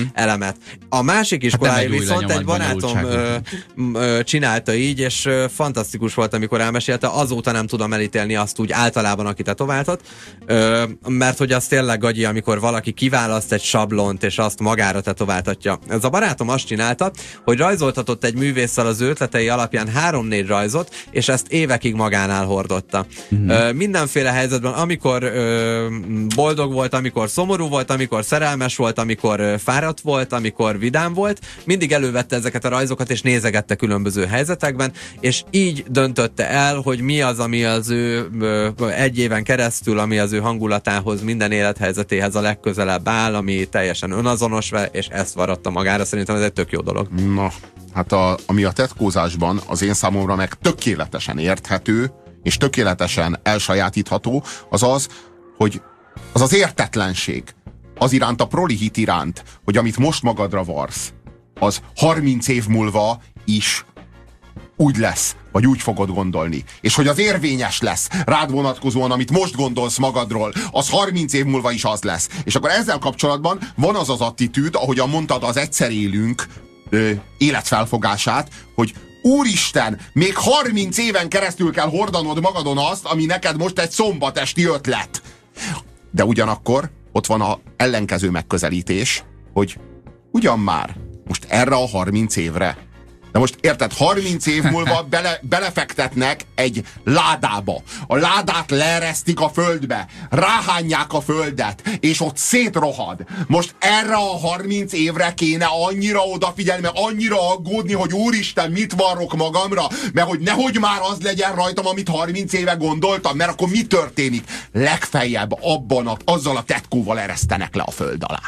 a másik iskolája viszont egy barátom csinálta így, és fantasztikus volt, amikor elmesélte, azóta nem tudom elítélni azt úgy általában, aki tetováltat, mert hogy az tényleg gagyi, amikor valaki kiválaszt egy sablont, és azt magára tetováltatja. Ez a barátom azt csinálta, hogy rajzoltatott egy művésszel az ötletei alapján 3-4 rajzot, és ezt évekig magánál hordotta. Mindenféle helyzetben, amikor boldog volt, amikor szomorú volt, amikor szerelmes volt, amikor fáradt volt, amikor vidám volt, mindig elővette ezeket a rajzokat, és nézegette különböző helyzetekben, és így döntötte el, hogy mi az, ami az ő egy éven keresztül, ami az ő hangulatához, minden élethelyzetéhez a legközelebb áll, ami teljesen önazonos vele, és ezt varatta magára. Szerintem ez egy tök jó dolog. Na, hát ami a tetkózásban az én számomra meg tökéletesen érthető, és tökéletesen elsajátítható, hogy az értetlenség az iránt, a prolihit iránt, hogy amit most magadra varsz, az 30 év múlva is úgy lesz, vagy úgy fogod gondolni. És hogy az érvényes lesz rád vonatkozóan, amit most gondolsz magadról, az 30 év múlva is az lesz. És akkor ezzel kapcsolatban van az az attitűd, ahogyan mondtad, az egyszer élünk életfelfogását, hogy úristen, még 30 éven keresztül kell hordanod magadon azt, ami neked most egy szombatesti ötlet. De ugyanakkor ott van az ellenkező megközelítés, hogy ugyan már, most erre a 30 évre. De most érted, 30 év múlva belefektetnek egy ládába. A ládát leeresztik a földbe, ráhányják a földet, és ott szétrohad. Most erre a 30 évre kéne annyira odafigyelni, meg annyira aggódni, hogy úristen, mit varrok magamra, mert hogy nehogy már az legyen rajtam, amit 30 éve gondoltam, mert akkor mi történik? Legfeljebb azzal a tetkóval eresztenek le a föld alá.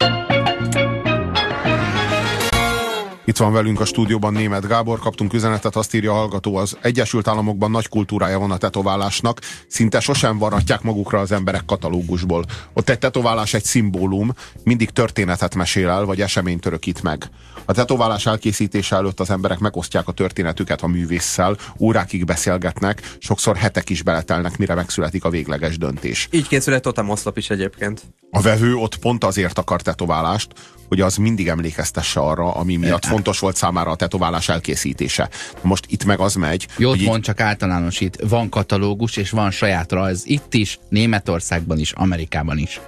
Itt van velünk a stúdióban Németh Gábor, kaptunk üzenetet, azt írja a hallgató, az Egyesült Államokban nagy kultúrája van a tetoválásnak, szinte sosem varratják magukra az emberek katalógusból. Ott egy tetoválás egy szimbólum, mindig történetet mesél el, vagy eseményt örökít meg. A tetoválás elkészítése előtt az emberek megosztják a történetüket a művésszel, órákig beszélgetnek, sokszor hetek is beletelnek, mire megszületik a végleges döntés. Így készül egy totemoszlop is egyébként. A vevő ott pont azért akar tetoválást, hogy az mindig emlékeztesse arra, ami miatt fontos volt számára a tetoválás elkészítése. Most itt meg az megy. Jót mond, csak általánosít. Van katalógus, és van saját rajz. Itt is, Németországban is, Amerikában is.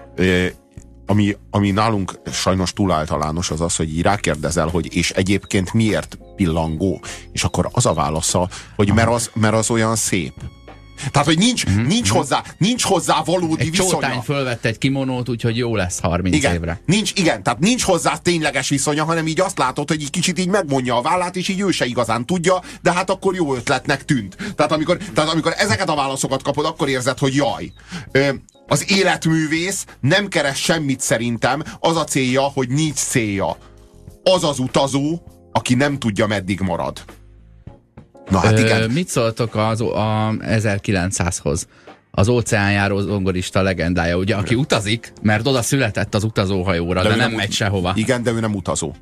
Ami nálunk sajnos túl általános az, hogy így rákérdezel, hogy és egyébként miért pillangó? És akkor az a válasza, hogy mert az olyan szép. Tehát, hogy nincs hozzá valódi viszonya. Egy csótány fölvette egy kimonót, úgyhogy jó lesz 30 évre. Tehát nincs hozzá tényleges viszonya, hanem így azt látod, hogy így kicsit így megmondja a vállát, és így ő se igazán tudja, de hát akkor jó ötletnek tűnt. Tehát amikor ezeket a válaszokat kapod, akkor érzed, hogy jaj. Az életművész nem keres semmit szerintem, az a célja, hogy nincs célja. Az az utazó, aki nem tudja, meddig marad. Na hát igen. Mit szóltok a 1900-hoz? Az óceánjáró zongorista legendája, ugye, aki utazik, mert oda született az utazóhajóra, de nem megy sehova. Igen, de ő nem utazó.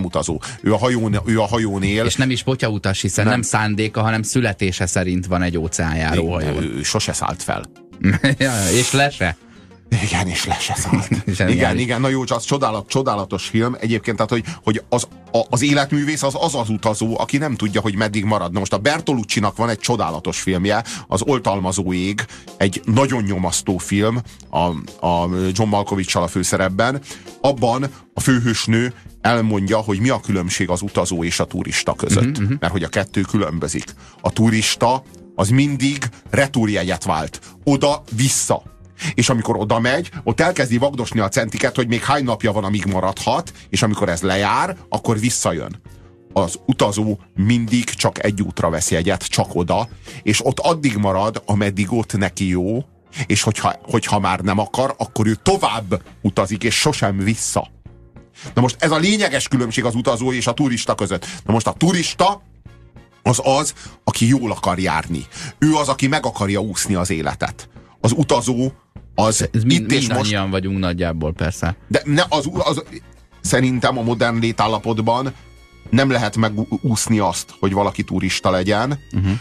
Ő a hajón él. És nem is potyautas, hiszen nem szándéka, hanem születése szerint van egy óceánjáró hajó. Ő sose szállt fel. Ja, és le se. Igen, és le se szállt. igen, na jó, az csodálatos film. Egyébként, tehát, hogy az életművész az utazó, aki nem tudja, hogy meddig marad. Na most a Bertolucci-nak van egy csodálatos filmje, az Oltalmazó ég, egy nagyon nyomasztó film, a John Malkovich-sal a főszerepben. Abban a főhősnő elmondja, hogy mi a különbség az utazó és a turista között. Mert hogy a kettő különbözik. A turista az mindig retúrjegyet vált. Oda-vissza. És amikor oda megy, ott elkezdi vagdosni a centiket, hogy még hány napja van, amíg maradhat, és amikor ez lejár, akkor visszajön. Az utazó mindig csak egy útra vesz jegyet, csak oda, és ott addig marad, ameddig ott neki jó, és hogyha már nem akar, akkor ő tovább utazik, és sosem vissza. Na most ez a lényeges különbség az utazó és a turista között. Na most a turista az, aki jól akar járni. Ő az, aki meg akarja úszni az életet. Az utazó az itt és most... vagyunk nagyjából, persze. De szerintem a modern létállapotban nem lehet megúszni azt, hogy valaki turista legyen.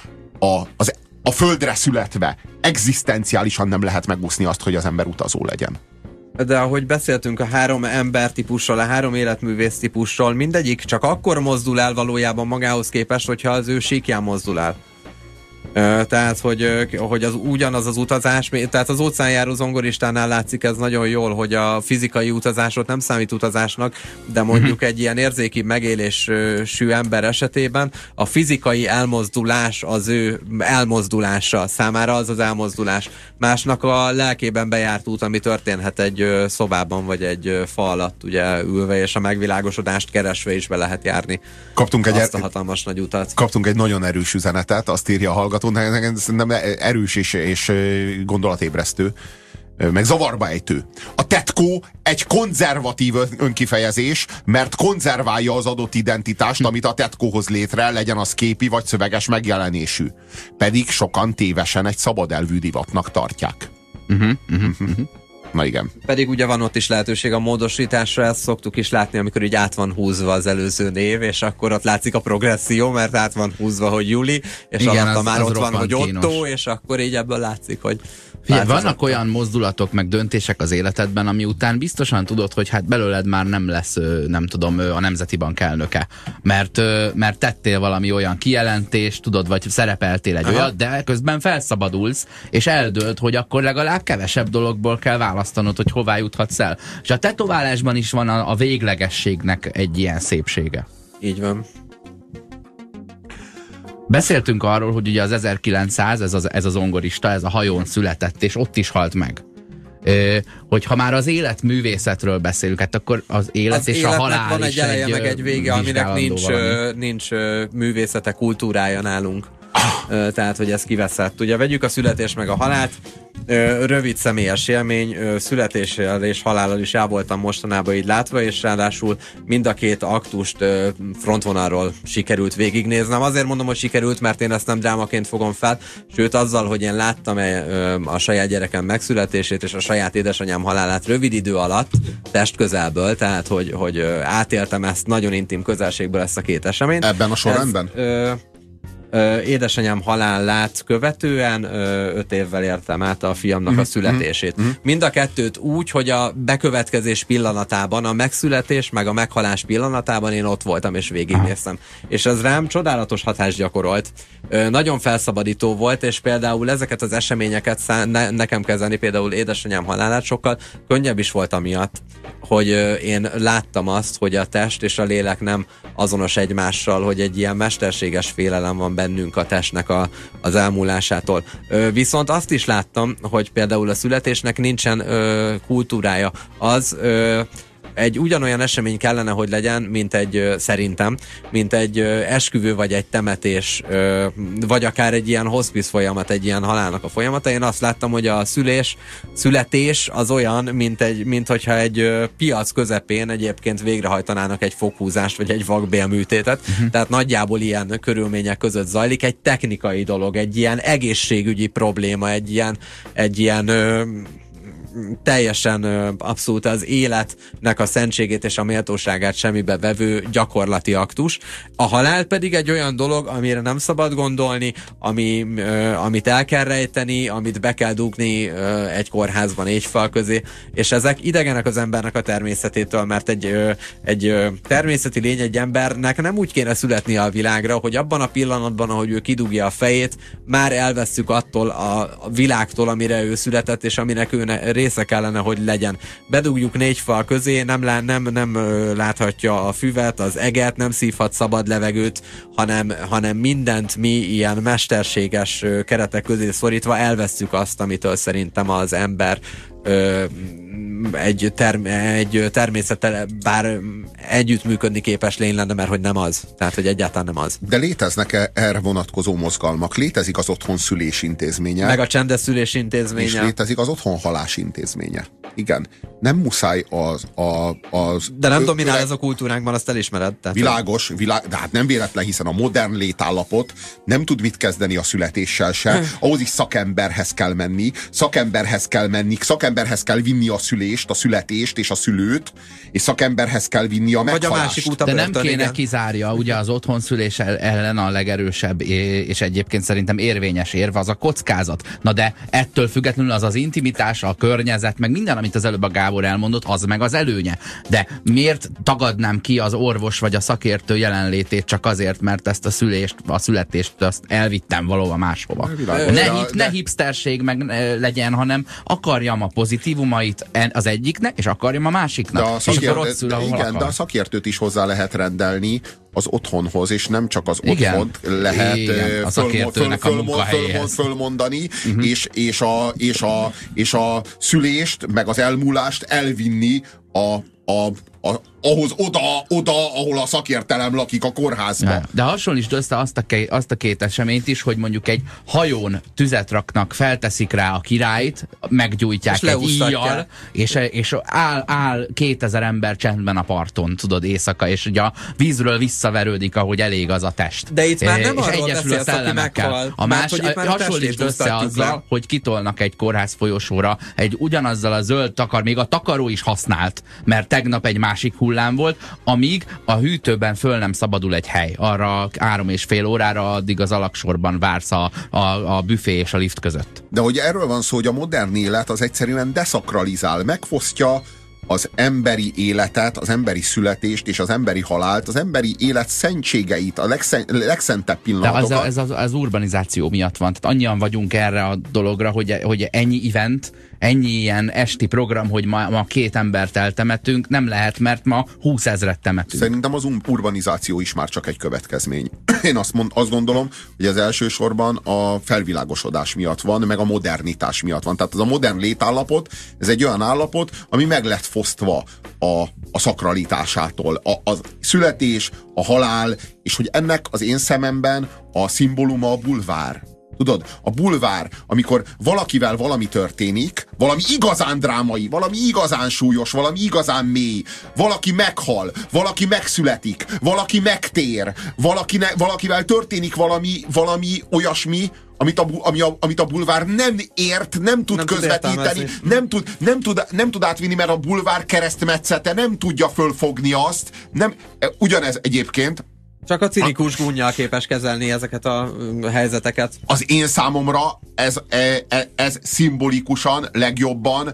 A földre születve egzisztenciálisan nem lehet megúszni azt, hogy az ember utazó legyen. De ahogy beszéltünk a 3 embertípusról, a 3 életművész típusról, mindegyik csak akkor mozdul el valójában magához képest, hogyha az ő síkján mozdul el. Tehát, hogy az ugyanaz az utazás, tehát az óceánjáró zongoristánál látszik ez nagyon jól, hogy a fizikai utazásot nem számít utazásnak, de mondjuk egy ilyen érzéki megélésű ember esetében a fizikai elmozdulás az ő elmozdulása, számára az elmozdulás. Másnak a lelkében bejárt út, ami történhet egy szobában, vagy egy fa alatt ugye ülve, és a megvilágosodást keresve is be lehet járni. Kaptunk azt a hatalmas nagy utat. Kaptunk egy nagyon erős üzenetet, azt írja a hallgató, szerintem erős és gondolatébresztő, meg zavarba ejtő. A tetkó egy konzervatív önkifejezés, mert konzerválja az adott identitást, amit a tetkóhoz létre, legyen az képi vagy szöveges megjelenésű. Pedig sokan tévesen egy szabadelvű divatnak tartják. Na igen. Pedig ugye van ott is lehetőség a módosításra, ezt szoktuk is látni, amikor így át van húzva az előző név, és akkor ott látszik a progresszió, mert át van húzva, hogy Juli, és igen, alatta már ott van, hogy kínos. Otto, és akkor így ebből látszik, hogy Figyelj, vannak olyan mozdulatok, meg döntések az életedben, ami után biztosan tudod, hogy hát belőled már nem lesz, nem tudom, a Nemzeti Bank elnöke. Mert tettél valami olyan kijelentést, tudod, vagy szerepeltél egy olyat, de közben felszabadulsz, és eldölt, hogy akkor legalább kevesebb dologból kell választanod, hogy hová juthatsz el. És a tetoválásban is van a véglegességnek egy ilyen szépsége. Így van. Beszéltünk arról, hogy ugye az 1900, ez az zongorista, ez a hajón született, és ott is halt meg. Hogyha már az életművészetről beszélünk, hát akkor az élet az és a halál van egy eleje, meg egy vége, aminek nincs művészete, kultúrája nálunk. Tehát, hogy ez kiveszett. Ugye vegyük a születés meg a halált, rövid személyes élmény, születéssel és halállal is el voltam mostanában így látva, és ráadásul mind a két aktust frontvonalról sikerült végignéznem. Azért mondom, hogy sikerült, mert én ezt nem drámaként fogom fel, sőt azzal, hogy én láttam a saját gyerekem megszületését és a saját édesanyám halálát rövid idő alatt, testközelből, tehát hogy átéltem ezt nagyon intim közelségből, ezt a két eseményt. Ebben a sorrendben? Édesanyám halálát követően 5 évvel értem át a fiamnak a születését. Mind a kettőt úgy, hogy a bekövetkezés pillanatában, a megszületés meg a meghalás pillanatában én ott voltam és végignéztem. És ez rám csodálatos hatást gyakorolt. Nagyon felszabadító volt, és például ezeket az eseményeket nekem kezelni, például édesanyám halálát sokkal könnyebb is volt amiatt, hogy én láttam azt, hogy a test és a lélek nem azonos egymással, hogy egy ilyen mesterséges félelem van bennünk a testnek az elmúlásától. Viszont azt is láttam, hogy például a születésnek nincsen kultúrája. Az egy ugyanolyan esemény kellene, hogy legyen, mint szerintem, mint egy esküvő, vagy egy temetés, vagy akár egy ilyen hospice folyamat, egy ilyen halálnak a folyamata. Én azt láttam, hogy a születés az olyan, mint hogyha egy piac közepén egyébként végrehajtanának egy foghúzást, vagy egy vakbélműtétet. Tehát nagyjából ilyen körülmények között zajlik. Egy technikai dolog, egy ilyen egészségügyi probléma, egy ilyen teljesen abszolút az életnek a szentségét és a méltóságát semmibe vevő gyakorlati aktus. A halál pedig egy olyan dolog, amire nem szabad gondolni, amit el kell rejteni, amit be kell dugni egy kórházban 4 fal közé, és ezek idegenek az embernek a természetétől, mert egy természeti lény, egy embernek nem úgy kéne születnie a világra, hogy abban a pillanatban, ahogy ő kidugja a fejét, már elvesszük attól a világtól, amire ő született, és aminek ő része kellene, hogy legyen. Bedugjuk 4 fal közé, nem láthatja a füvet, az eget, nem szívhat szabad levegőt, hanem mindent mi ilyen mesterséges keretek közé szorítva elvesszük azt, amitől szerintem az ember egy természettel bár együttműködni képes lény lenne, mert hogy nem az. Tehát, hogy egyáltalán nem az. De léteznek erre vonatkozó mozgalmak? Létezik az otthonszülés intézménye. Meg a csendes szülés intézménye. És létezik az otthonhalás intézménye. Igen. Nem muszáj az de nem dominál ez a kultúránkban, azt elismered. Tehát világos, de hát nem véletlen, hiszen a modern létállapot nem tud mit kezdeni a születéssel se. Ahhoz is szakemberhez kell menni, szakemberhez kell vinni a szülést, a születést és a szülőt, és szakemberhez kell vinni a meghalást. Vagy a másik út a de börtön, nem kéne igen. kizárja, ugye az otthonszülés ellen a legerősebb, és egyébként szerintem érvényes érve az a kockázat. Na de ettől függetlenül az intimitás, a környezet, meg minden, amit az előbb a Gábor elmondott, az meg az előnye. De miért tagadnám ki az orvos vagy a szakértő jelenlétét csak azért, mert ezt a születést azt elvittem valahova máshova. Ne hipsterség meg legyen, hanem akarjam a pozitívumait az egyiknek, és akarjam a másiknak. De a szakértőt is hozzá lehet rendelni az otthonhoz, és nem csak az otthont lehet fölmondani, és a szülést, meg az elmúlást elvinni ahhoz oda, ahol a szakértelem lakik, a kórházba. Ja, de hasonlítsd össze azt a két eseményt is, hogy mondjuk egy hajón tüzet raknak, felteszik rá a királyt, meggyújtják egy íjjal, és áll 2000 ember csendben a parton, tudod, éjszaka, és ugye a vízről visszaverődik, ahogy elég az a test. De itt már nem arról beszélsz, aki meghal. Hasonlítsd össze azzal, hogy kitolnak egy kórház folyosóra egy ugyanazzal a zöld még a takaró is használt, mert tegnap egy másik hullám volt, amíg a hűtőben föl nem szabadul egy hely. Arra 3,5 órára, addig az alagsorban vársz a büfé és a lift között. De hogy erről van szó, hogy a modern élet az egyszerűen deszakralizál, megfosztja az emberi életet, az emberi születést és az emberi halált, az emberi élet szentségeit, a legszentebb pillanatokat. De ez az urbanizáció miatt van. Tehát annyian vagyunk erre a dologra, hogy ennyi event, ennyi ilyen esti program, hogy ma 2 embert eltemetünk, nem lehet, mert ma 20 000 temetünk. Szerintem az urbanizáció is már csak egy következmény. Én azt gondolom, hogy ez elsősorban a felvilágosodás miatt van, meg a modernitás miatt van. Tehát ez a modern létállapot, ez egy olyan állapot, ami meg lett fosztva a szakralitásától. A születés, a halál, és hogy ennek az én szememben a szimbóluma a bulvár. Tudod, a bulvár, amikor valakivel valami történik, valami igazán drámai, valami igazán súlyos, valami igazán mély, valaki meghal, valaki megszületik, valaki megtér, valakivel történik valami olyasmi, amit a bulvár nem ért, nem tud közvetíteni, nem tud átvinni, mert a bulvár keresztmetszete nem tudja fölfogni azt. Ugyanez egyébként. Csak a cinikus gúnnyal képes kezelni ezeket a helyzeteket. Az én számomra ez szimbolikusan legjobban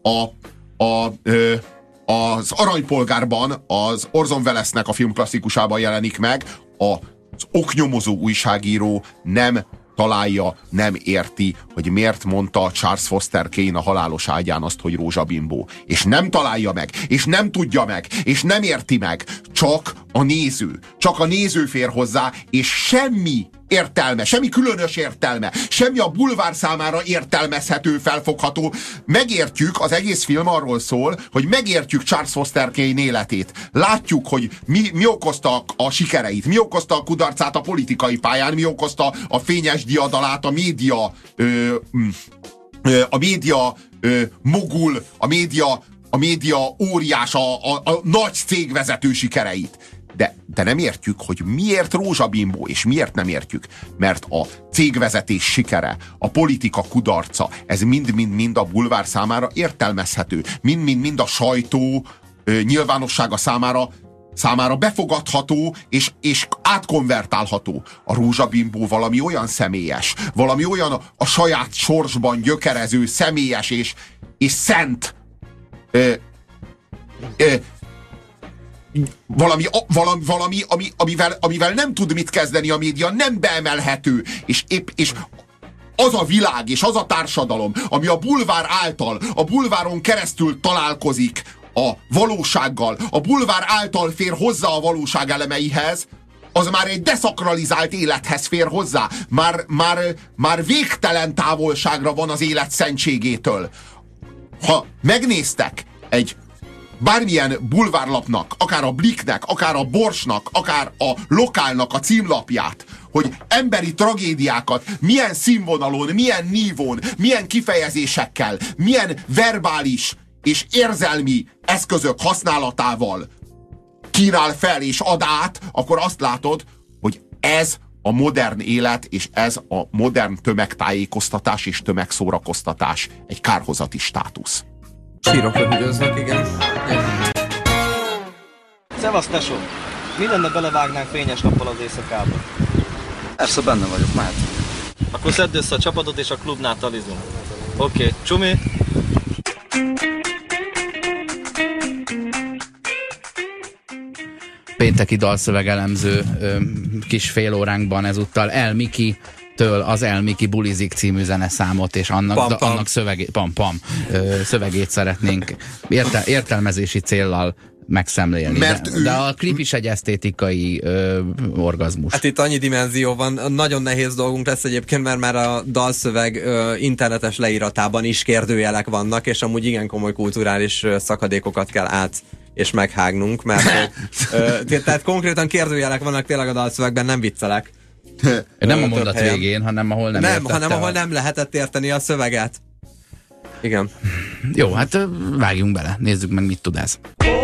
az Aranypolgárban, az Orson Wellesnek a filmklasszikusában jelenik meg. Az oknyomozó újságíró nem találja, nem érti, hogy miért mondta Charles Foster Kane a halálos ágyán azt, hogy rózsabimbó. És nem találja meg, és nem tudja meg, és nem érti meg. Csak a néző. Csak a néző fér hozzá, és semmi értelme, semmi különös értelme, semmi a bulvár számára értelmezhető, felfogható. Megértjük, az egész film arról szól, hogy megértjük Charles Foster Kane életét. Látjuk, hogy mi okozta a sikereit, mi okozta a kudarcát a politikai pályán, mi okozta a fényes diadalát, a média mogul, a média óriás, a nagy cégvezető sikereit. De nem értjük, hogy miért rózsabimbó, és miért nem értjük. Mert a cégvezetés sikere, a politika kudarca, ez mind-mind a bulvár számára értelmezhető. Mind-mind a sajtó nyilvánossága számára befogadható és átkonvertálható. A rózsabimbó valami olyan személyes, valami olyan a saját sorsban gyökerező, személyes és szent valami, amivel nem tud mit kezdeni a média, nem beemelhető, és az a világ és az a társadalom, ami a bulvár által, a bulváron keresztül találkozik a valósággal, a bulvár által fér hozzá a valóság elemeihez, az már egy deszakralizált élethez fér hozzá. Már végtelen távolságra van az élet szentségétől. Ha megnéztek egy bármilyen bulvárlapnak, akár a Blicknek, akár a Borsnak, akár a Lokálnak a címlapját, hogy emberi tragédiákat milyen színvonalon, milyen nívón, milyen kifejezésekkel, milyen verbális és érzelmi eszközök használatával kínál fel és ad át, akkor azt látod, hogy ez a modern élet, és ez a modern tömegtájékoztatás és tömegszórakoztatás egy kárhozati státusz. Sírokra büdöznek, igen. Szevasz, tesó! Mi lenne belevágnánk fényes nappal az éjszakába? Persze, benne vagyok, mehet. Akkor szedd össze a csapatot és a klubnál talizunk. Oké, csumi! pénteki dalszövegelemző kis fél óránkban ezúttal El Miki-től az El Miki bulizik című zeneszámot, és annak szövegét szeretnénk értelmezési céllal megszemlélni. De a klip is egy esztétikai orgazmus. Hát itt annyi dimenzió van, nagyon nehéz dolgunk lesz egyébként, mert már a dalszöveg internetes leíratában is kérdőjelek vannak, és amúgy igen komoly kulturális szakadékokat kell át és meghágnunk, mert tehát konkrétan kérdőjelek vannak tényleg a dalszövegben, nem viccelek. Nem a mondat végén, hanem ahol nem értette. Hanem ahol nem lehetett érteni a szöveget. Igen. Jó, hát vágjunk bele, nézzük meg, mit tud ez.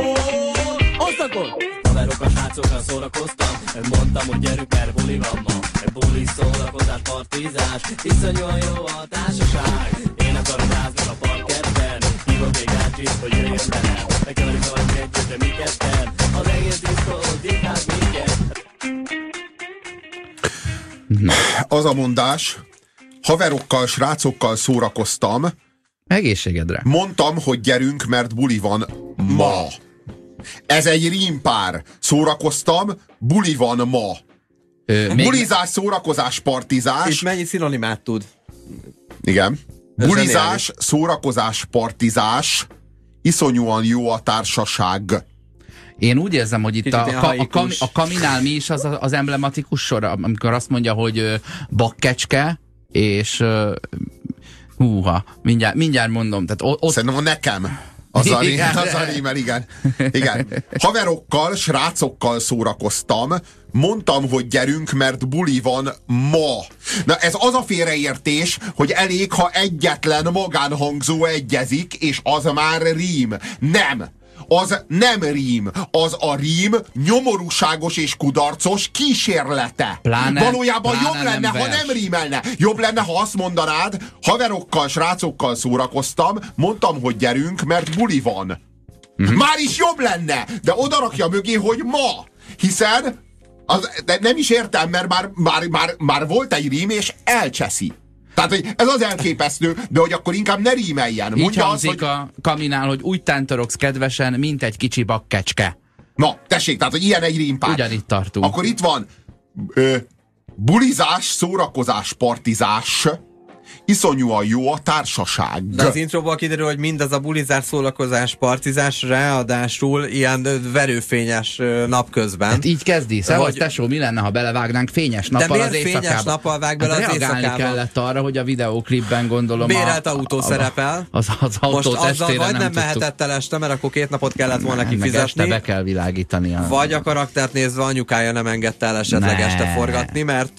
Haverokkal, srácokkal szórakoztam, mondtam, hogy gyerünk, mert buli van ma. Buli, szórakozás, partizás, iszonyúan jó a társaság. Én akarom rázni a parketten, hívom még ácsit, hogy jöjjön velem. Megkeverjük valami együtt, de mi ketten, az egész diszkó, diktált minket. Az a mondás, haverokkal, srácokkal szórakoztam. Egészségedre. Mondtam, hogy gyerünk, mert buli van ma. Ez egy rímpár. Szórakoztam, buli van ma. Bulizás, szórakozás, partizás. És mennyi szinonimát tud? Igen. Bulizás, szórakozás, partizás. Iszonyúan jó a társaság. Én úgy érzem, hogy itt a kaminál mi is az emblematikus sor, amikor azt mondja, hogy bakkecske, és mindjárt mondom. Tehát szerintem a nekem. Az a rímel, igen. Haverokkal, srácokkal szórakoztam, mondtam, hogy gyerünk, mert buli van ma. Na ez az a félreértés, hogy elég, ha egyetlen magánhangzó egyezik, és az már rím. Nem! Az nem rím. Az a rím nyomorúságos és kudarcos kísérlete. Valójában jobb lenne, ha nem rímelne. Jobb lenne, ha azt mondanád, haverokkal, srácokkal szórakoztam, mondtam, hogy gyerünk, mert buli van. Már is jobb lenne, de odarakja mögé, hogy ma. Hiszen de nem is értem, mert már volt egy rím, és elcseszi. Tehát, hogy ez az elképesztő, de hogy akkor inkább ne rímeljen. Így hangzik a kaminál, hogy úgy tántorogsz kedvesen, mint egy kicsi bakkecske. Na, tessék, tehát, hogy ilyen egy rímpár. Ugyanitt tartunk. Akkor itt van bulizás, szórakozás, partizás, iszonyúan jó a társaság. De az intróból kiderül, hogy mindez a bulizás, szórakozás, partizás, ráadásul ilyen verőfényes napközben. Hát így kezdi. Szevasz, tesó, mi lenne, ha belevágnánk fényes nappal az éjszakába? De fényes nappal vág bele az éjszakába? Reagálni kellett arra, hogy a videóklipben gondolom bérelt autó szerepel. Az autó most azzal vagy nem mehetett el este, mert akkor 2 napot kellett volna kifizetni. Este be kell világítani. Vagy a karaktert nézve anyukája nem engedte el esetleg este forgatni, mert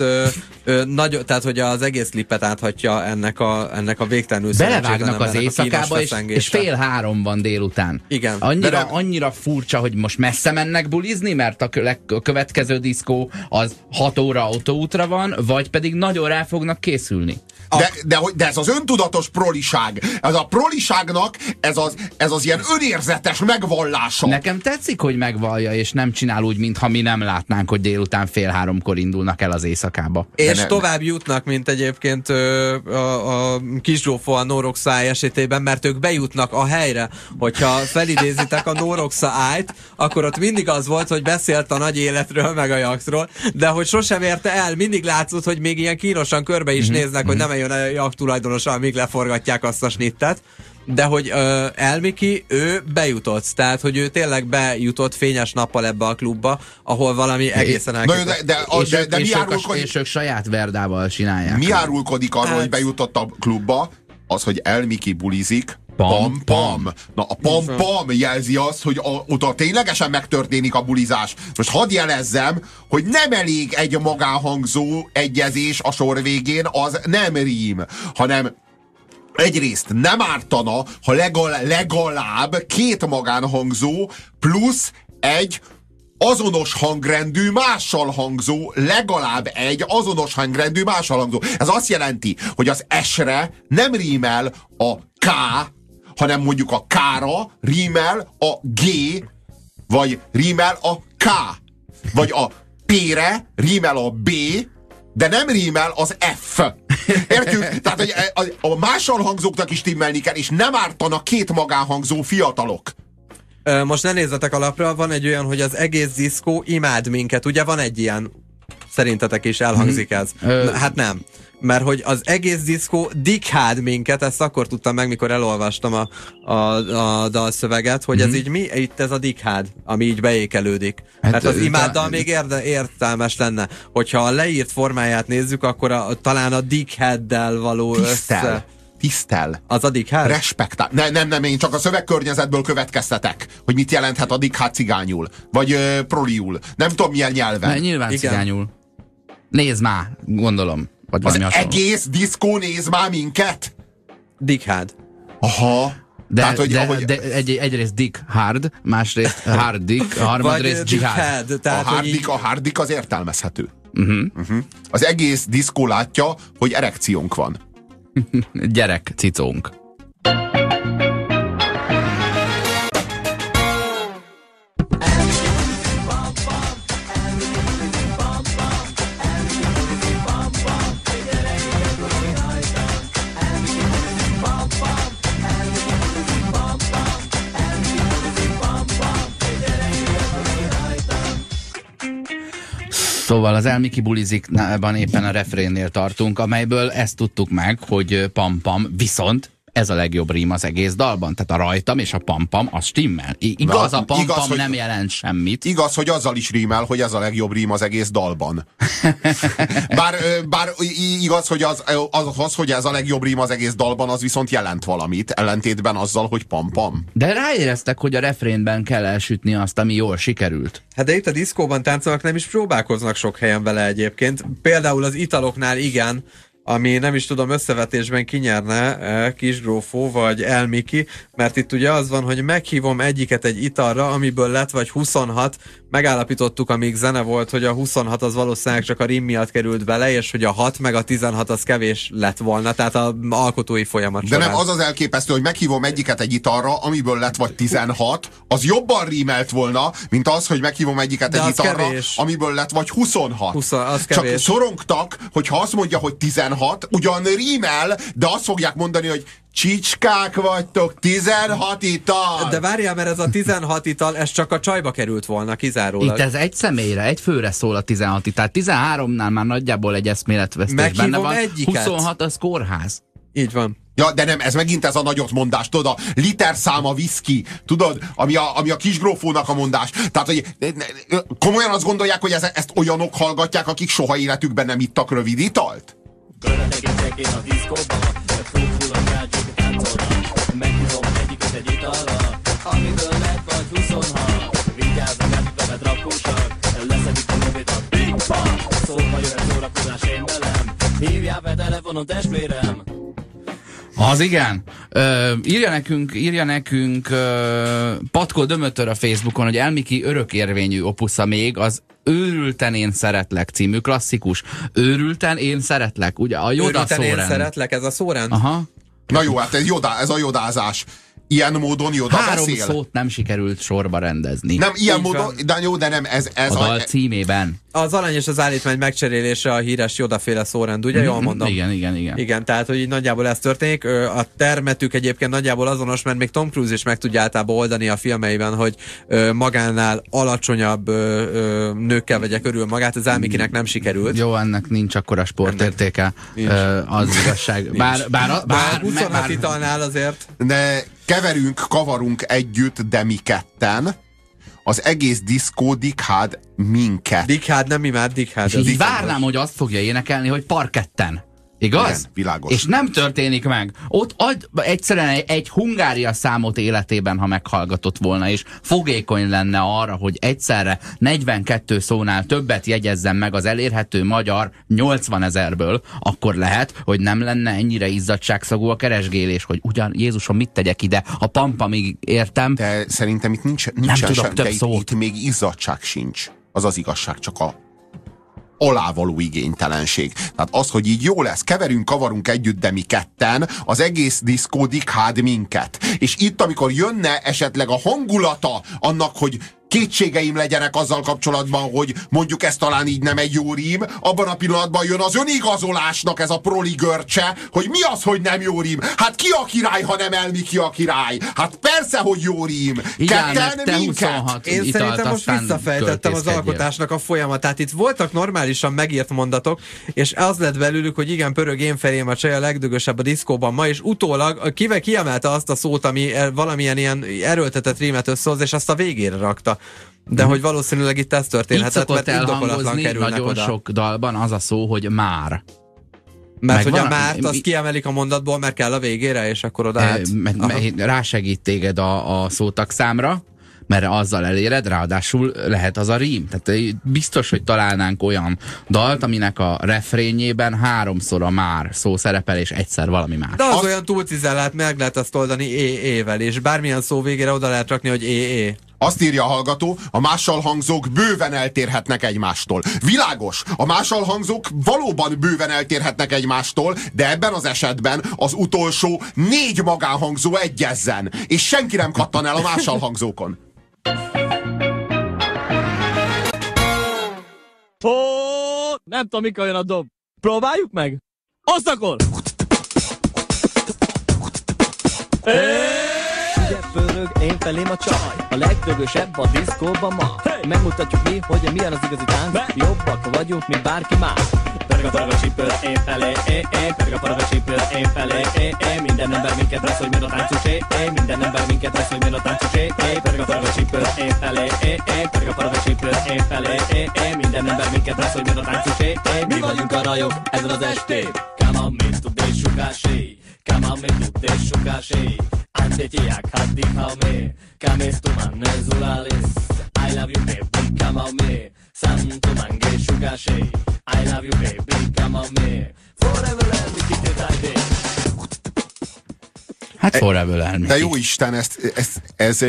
tehát, hogy az egész klipet áthatja ennek a végtelenül belevágnak az éjszakába, és 2:30 van délután. Igen. Annyira furcsa, hogy most messze mennek bulizni, mert a következő diszkó az 6 óra autóútra van, vagy pedig nagyon rá fognak készülni. De ez az öntudatos proliság. Ez a proliságnak ez az ilyen önérzetes megvallása. Nekem tetszik, hogy megvallja, és nem csinál úgy, mintha mi nem látnánk, hogy délután 2:30-kor indulnak el az éjszakába. És tovább jutnak, mint egyébként a Kisdrófó a Noroxa esetében, mert ők bejutnak a helyre. Hogyha felidézitek a Noroxa ájt, akkor ott mindig az volt, hogy beszélt a nagy életről, meg a jachtról, de hogy sosem érte el, mindig látszott, hogy még ilyen kínosan körbe is néznek, hogy nem eljön a jacht tulajdonosa, amíg leforgatják azt a snittet. De hogy El Miki, ő bejutott, tehát hogy ő tényleg bejutott fényes nappal ebbe a klubba, ahol valami egészen elképesztő. És ők saját verdával csinálják. Mi árulkodik arról, hogy bejutott a klubba? Az, hogy El Miki bulizik, pam-pam. Na a pam-pam jelzi azt, hogy oda ténylegesen megtörténik a bulizás. Most hadd jelezzem, hogy nem elég egy magánhangzó egyezés a sor végén, az nem rím, hanem egyrészt nem ártana, ha legalább 2 magánhangzó plusz egy azonos hangrendű mással hangzó, legalább egy azonos hangrendű mással hangzó. Ez azt jelenti, hogy az S-re nem rímel a K, hanem mondjuk a K-ra rímel a G, vagy rímel a K, vagy a P-re rímel a B, de nem rímel az F. Értjük? Tehát, hogy a mással hangzóknak is timmelni kell, és nem ártanak 2 magánhangzó fiatalok. Most ne nézzetek alapra, van egy olyan, hogy az egész diszkó imád minket. Ugye van egy ilyen, szerintetek is elhangzik ez? Hát nem. Mert hogy az egész diszkó dikhád minket, ezt akkor tudtam meg, mikor elolvastam a dalszöveget, hogy ez így mi? Itt ez a dikhád, ami így beékelődik. Hát, mert az imáddal még értelmes lenne. Hogyha a leírt formáját nézzük, akkor talán a dikháddel való Tisztel. Az a dikhád? Respektál. Nem, én csak a szövegkörnyezetből következtetek, hogy mit jelenthet a dikhád cigányul. Vagy proliul. Nem tudom milyen nyelven. Ne, nyilván igen. Cigányul. Nézd már, gondolom. Vagy az egész diszkó néz már minket? Dikhád. Aha. De egyrészt Dick Hard, másrészt Hard Dick, a harmadrészt Jihad. A Hardik az értelmezhető. Az egész diszkó látja, hogy erekciónk van. Gyerek cicónk. Szóval az Elmiki bulizikban éppen a refrénnél tartunk, amelyből ezt tudtuk meg, hogy pam-pam, viszont ez a legjobb rím az egész dalban. Tehát a rajtam és a pam-pam, az stimmel. Igaz, a pam-pam nem jelent semmit. Igaz, hogy azzal is rímel, hogy ez a legjobb rím az egész dalban. bár igaz, hogy az, hogy ez a legjobb rím az egész dalban, az viszont jelent valamit, ellentétben azzal, hogy pam-pam. De ráéreztek, hogy a refrénben kell elsütni azt, ami jól sikerült. Hát de itt a diszkóban táncolnak, nem is próbálkoznak sok helyen vele egyébként. Például az italoknál igen, ami nem is tudom összevetésben kinyerne Kisgrófó vagy Elmiki, mert itt ugye az van, hogy meghívom egyiket egy italra, amiből lett vagy 26, megállapítottuk, amíg zene volt, hogy a 26 az valószínűleg csak a rim miatt került bele, és hogy a 6 meg a 16 az kevés lett volna, tehát az alkotói folyamat De során. nem, az az elképesztő, hogy meghívom egyiket egy italra, amiből lett vagy 16, az jobban rímelt volna, mint az, hogy meghívom egyiket egy italra, amiből lett vagy 26. Az csak szorongtak, hogyha azt mondja, hogy 16, ugyan rímel, de azt fogják mondani, hogy csicskák vagytok, 16 ital! De várjál, mert ez a 16 ital, ez csak a csajba került volna, kizárólag. Itt ez egy személyre, egy főre szól a 16 ital. 13-nál már nagyjából egy eszméletvesztés benne van. Egyiket. 26 az kórház. Így van. Ja, de nem, ez megint ez a nagyot mondás, tudod, a literszáma viszki, tudod, ami a Kisgrófónak a mondás. Tehát, hogy komolyan azt gondolják, hogy ezt olyanok hallgatják, akik soha életükben nem ittak rövid italt? Körbetekintek én a diszkóba, full a gágyok táncolnak. Meghívom egyiket egy italra, amiből lett vagy 26. Vigyázzunk, eltütemet rakósak, leszedik a movét a Big Bang. Szóval jöhet szórakozás én velem, hívjál be telefonon testvérem. Az igen. Írja nekünk Patkó Dömötör a Facebookon, hogy Elmiki örökérvényű opusza még az Őrülten én szeretlek című klasszikus. Őrülten én szeretlek, ugye a Joda Őrülten szórend. én szeretlek, ez a szórend? Aha. Na jó, hát ez a jodázás. Ilyen módon Joda 3 beszél. szót nem sikerült sorba rendezni. Nem, ilyen Így módon, van. de jó, de nem, ez a dal címében. Az alany és az állítmány megcserélése a híres Joda-féle szórend, ugye? Jól mondom? Igen. Igen, tehát, hogy így nagyjából ez történik. A termetük egyébként nagyjából azonos, mert még Tom Cruise is meg tudja általában oldani a filmeiben, hogy magánál alacsonyabb nőkkel vegye körül magát, az Elmikinek nem sikerült. Jó, ennek nincs akkora sportértéke. Az igazság. Bár 26 italnál azért. De kavarunk együtt, de mi ketten. Az egész diszkó dikhád minket. Dikhád, nem imád, dikhád. És így várnám, hogy azt fogja énekelni, hogy parketten. Igaz? Igen, világos. És nem történik meg. Ott egyszerűen egy Hungária számot életében, ha meghallgatott volna, és fogékony lenne arra, hogy egyszerre 42 szónál többet jegyezzen meg az elérhető magyar 80 000-ből, akkor lehet, hogy nem lenne ennyire izzadságszagú a keresgélés, hogy ugyan Jézusom, mit tegyek ide? A pampamig értem. De szerintem itt nincsen tudok több szót. Itt még izzadság sincs. Az az igazság, csak a alávaló igénytelenség. Tehát az, hogy így jó lesz, kavarunk együtt, de mi ketten, az egész diszkó dikhád minket. És itt, amikor jönne esetleg a hangulata annak, hogy kétségeim legyenek azzal kapcsolatban, hogy mondjuk ez talán így nem egy jó rím, abban a pillanatban jön az önigazolásnak ez a proli görcse, hogy mi az, hogy nem jó rím? Hát ki a király, ha nem Elmi ki a király? Hát persze, hogy jó rím. Ketten minket. Én szerintem most visszafejtettem az alkotásnak a folyamatát. Itt voltak normálisan megírt mondatok, és az lett belőlük, hogy igen, pörög én felém a csaj a legdögösebb a diszkóban ma, és utólag kiemelte azt a szót, ami valamilyen ilyen erőltetett rímet összehoz, és azt a végére rakta. De hogy valószínűleg itt ez történhetett, mert indokolatlan kerülnek nagyon oda. sok dalban az a szó, hogy már. Mert hogy a márt azt kiemelik a mondatból, mert kell a végére, és akkor oda rásegít téged a szótagszámra, mert azzal eléred, ráadásul lehet az a rím. Tehát biztos, hogy találnánk olyan dalt, aminek a refrényében 3-szor a már szó szerepel, és egyszer valami más. De az olyan túlcizellált, meg lehet azt oldani é-ével, és bármilyen szó végére oda lehet rakni, hogy é-é. Azt írja a hallgató, a mássalhangzók bőven eltérhetnek egymástól. Világos, a mássalhangzók valóban bőven eltérhetnek egymástól, de ebben az esetben az utolsó 4 magánhangzó egyezzen, és senki nem kattan el a mássalhangzókon. Nem tudom, mikor jön a dob. Próbáljuk meg? Azt akkor! Ugye pörög én felém a csaj, a legdögösebb a diszkóban ma. Megmutatjuk mi, hogy milyen az igazi tánc, jobbak vagyunk, mint bárki más. Pörög a csípőr én felé, pörög a csípőr én felé, minden ember minket vesz, hogy mi a táncos, minden ember minket vesz, hogy mi a táncos, pörög a csípőr én felé, pörög a csípőr én felé, minden ember minket vesz, hogy mi a táncos, mi vagyunk a rajok ezen az estén. Come on, mi tud és sugásé, come on, mi tud és sugásé. Antetiak haddik ha me, kames tu man nezulalis. I love you baby, come on me. Santo mange sugase. I love you baby, come on me. Forever and we keep it like this. Hát forever and De jó Isten, ez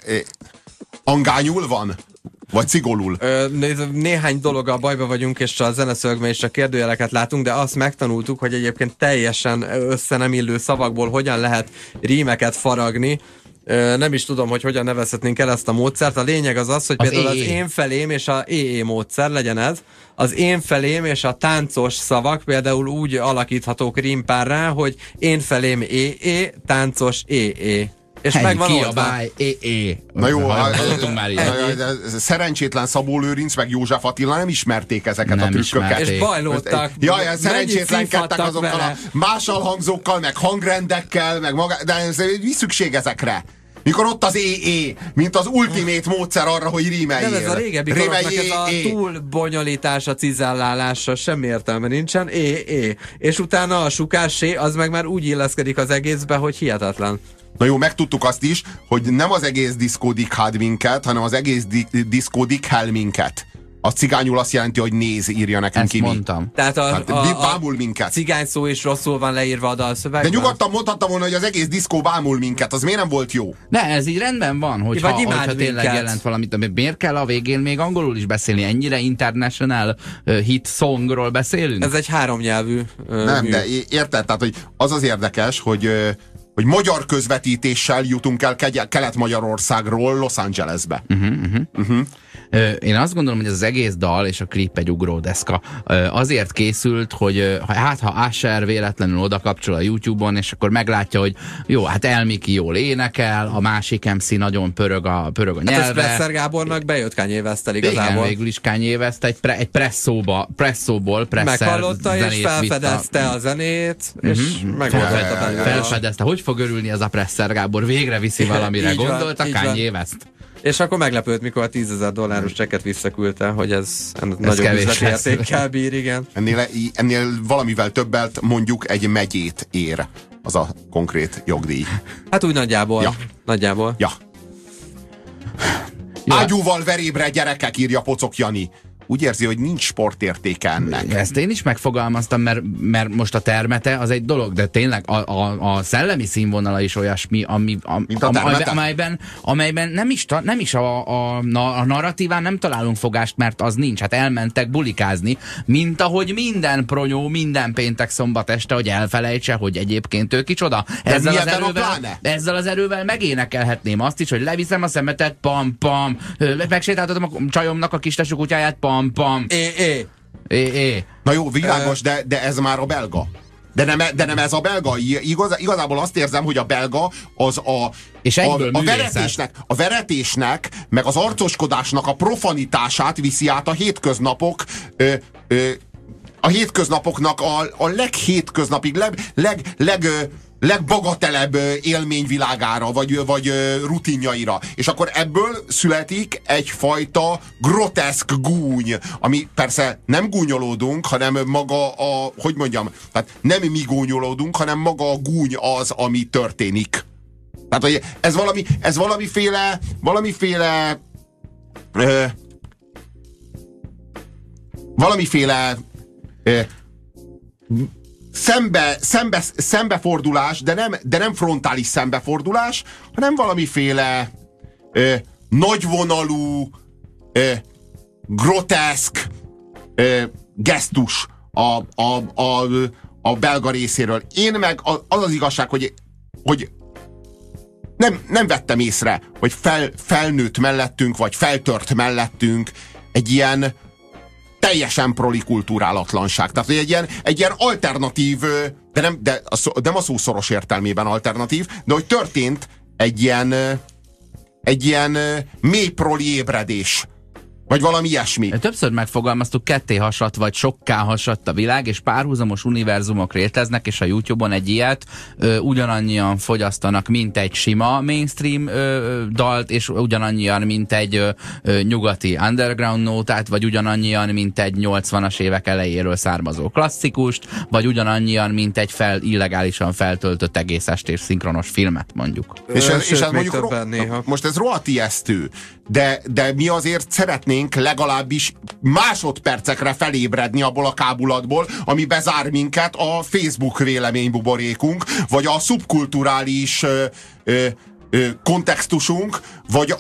angányul van? Vagy cigolul? Néhány dologgal bajba vagyunk, és a zeneszövegben is csak kérdőjeleket látunk, de azt megtanultuk, hogy egyébként teljesen össze nem illő szavakból hogyan lehet rímeket faragni. Nem is tudom, hogy hogyan nevezhetnénk el ezt a módszert. A lényeg az, hogy például az én felém és a EE módszer legyen ez. Az én felém és a táncos szavak például úgy alakíthatók rímpárrá, hogy én felém EE, táncos EE. És megvan oldva. Na jó, szerencsétlen Szabó Lőrinc meg József Attila nem ismerték ezeket a trükköket. És bajlódtak. Jaj, szerencsétlenkedtek azokkal a másalhangzókkal, meg hangrendekkel, meg de mi szükség ezekre? Mikor ott az EE, mint az ultimate módszer arra, hogy rímeljél. Nem, ez a régebbi koroknak ez a túlbonyolítása, cizellálása, semmi értelme nincsen. EE. És utána a sukásé, az meg már úgy illeszkedik az egészbe, hogy hihetetlen. Na jó, megtudtuk azt is, hogy nem az egész diszkó dikhád minket, hanem az egész diszkó dikhel minket. A cigányul azt jelenti, hogy néz, írja nekünk Ezt mondtam. Tehát bámul minket. Cigány szó is rosszul van leírva a dalszövegben. De nyugodtan mondhatta volna, hogy az egész diszkó bámul minket. Az miért nem volt jó? Ne, ez így rendben van, hogyha tényleg jelent valamit. Miért kell a végén még angolul is beszélni? Ennyire international hit songról beszélünk? Ez egy 3 nyelvű nem, de érted? Tehát, hogy az érdekes, hogy magyar közvetítéssel jutunk el Kelet-Magyarországról Los Angelesbe. Én azt gondolom, hogy ez az egész dal és a klip egy ugródeszka. Azért készült, hogy ha Usher véletlenül oda kapcsol a YouTube-on, és akkor meglátja, hogy jó, hát Elmiki jól énekel, a másik MC nagyon pörög a nyelve. Hát Presser Gábornak bejött Kanye West-tel igazából. Igen, végül is Kanye West egy presszóból meghallotta és felfedezte a zenét, és felfedezte. Hogy fog örülni az a Presser Gábor? Végre viszi valamire, gondolta Kanye West. És akkor meglepődt, mikor a $10,000 csekket visszaküldte, hogy ez nagyobb üzleti értékkel bír, igen. Ennél valamivel többet, mondjuk egy megyét ér az a konkrét jogdíj. Hát úgy nagyjából. Ja. Nagyjából. Ja. Ágyúval verébre gyerekek, írja Pocok Jani. úgy érzi, hogy nincs sportértéke ennek. Ezt én is megfogalmaztam, mert most a termete az egy dolog, de tényleg a szellemi színvonala is olyasmi, amelyben nem is a narratíván nem találunk fogást, mert az nincs. Hát elmentek bulikázni, mint ahogy minden pronyó, minden péntek szombat este, hogy elfelejtse, hogy egyébként ő kicsoda. Ezzel az erővel megénekelhetném azt is, hogy leviszem a szemetet, pam-pam, megsétáltatom a csajomnak a kis tesó kutyáját, pam-pam. Na jó, világos, de ez már a belga. De nem ez a belga. Igazából azt érzem, hogy a belga az a veretésnek, meg az arcoskodásnak a profanitását viszi át a hétköznapok hétköznapoknak a leghétköznapig, legbagatelebb élményvilágára, vagy rutinjaira. És akkor ebből születik egyfajta groteszk gúny, ami persze nem gúnyolódunk, hanem maga hogy mondjam, tehát nem mi gúnyolódunk, hanem maga a gúny az, ami történik. Tehát, hogy ez valamiféle szembefordulás, de nem frontális szembefordulás, hanem valamiféle nagyvonalú, groteszk gesztus a belga részéről. Én meg az igazság, hogy nem vettem észre, hogy felnőtt mellettünk, vagy feltört mellettünk egy ilyen teljesen proli kulturálatlanság. Tehát, hogy egy ilyen alternatív, nem a szó szoros értelmében alternatív, de hogy történt egy ilyen mély proli ébredés. Vagy valami ilyesmi. Többször megfogalmaztuk, ketté hasadt, vagy sokká hasadt a világ, és párhuzamos univerzumok léteznek, és a YouTube-on egy ilyet ugyanannyian fogyasztanak, mint egy sima mainstream dalt, és ugyanannyian, mint egy nyugati underground nótát, vagy ugyanannyian, mint egy 80-as évek elejéről származó klasszikust, vagy ugyanannyian, mint egy illegálisan feltöltött egész estés szinkronos filmet, mondjuk. És ez mondjuk most ez rohadt ijesztő, de mi azért szeretnénk legalábbis másodpercekre felébredni abból a kábulatból, ami bezár minket a Facebook véleménybuborékunk, vagy a szubkulturális kontextusunk, vagy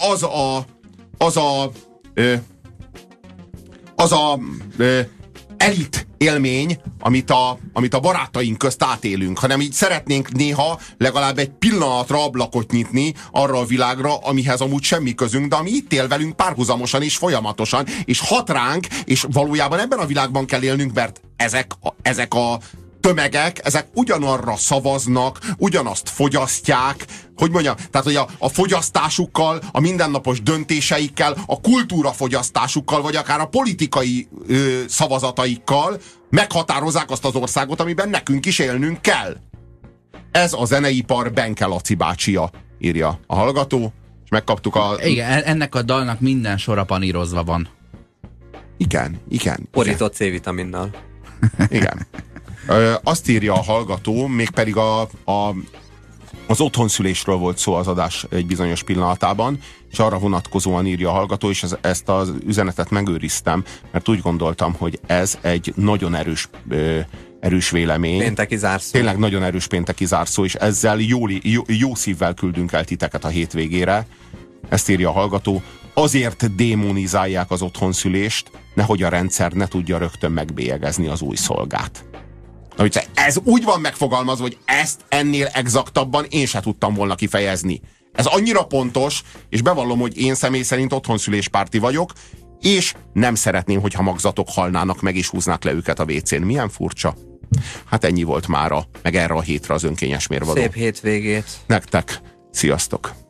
az a elit élmény, amit a barátaink közt átélünk, hanem így szeretnénk néha legalább egy pillanatra ablakot nyitni arra a világra, amihez amúgy semmi közünk, de ami itt él velünk párhuzamosan és folyamatosan, és hat ránk, és valójában ebben a világban kell élnünk, mert ezek a tömegek, ezek ugyanarra szavaznak, ugyanazt fogyasztják, hogy mondjam, tehát hogy a fogyasztásukkal, a mindennapos döntéseikkel, a kultúrafogyasztásukkal, vagy akár a politikai szavazataikkal meghatározzák azt az országot, amiben nekünk is élnünk kell. Ez a zeneipar Benke Laci bácsia, írja a hallgató, és megkaptuk Igen, ennek a dalnak minden sora panírozva van. Igen. Borított C-vitaminnal. Igen. Azt írja a hallgató, mégpedig az otthonszülésről volt szó az adás egy bizonyos pillanatában, és arra vonatkozóan írja a hallgató, és ezt az üzenetet megőriztem, mert úgy gondoltam, hogy ez egy nagyon erős vélemény. Pénteki zárszó. Tényleg nagyon erős pénteki zárszó, és ezzel jó szívvel küldünk el titeket a hétvégére. Ezt írja a hallgató. Azért démonizálják az otthonszülést, nehogy a rendszer ne tudja rögtön megbélyegezni az új szolgát. Ez úgy van megfogalmazva, hogy ezt ennél exaktabban én se tudtam volna kifejezni. Ez annyira pontos, és bevallom, hogy én személy szerint otthonszüléspárti vagyok, és nem szeretném, hogyha magzatok halnának meg, és húznák le őket a WC-n. Milyen furcsa. Hát ennyi volt mára, meg erre a hétre az önkényes mérvadó. Szép hétvégét. Nektek. Sziasztok.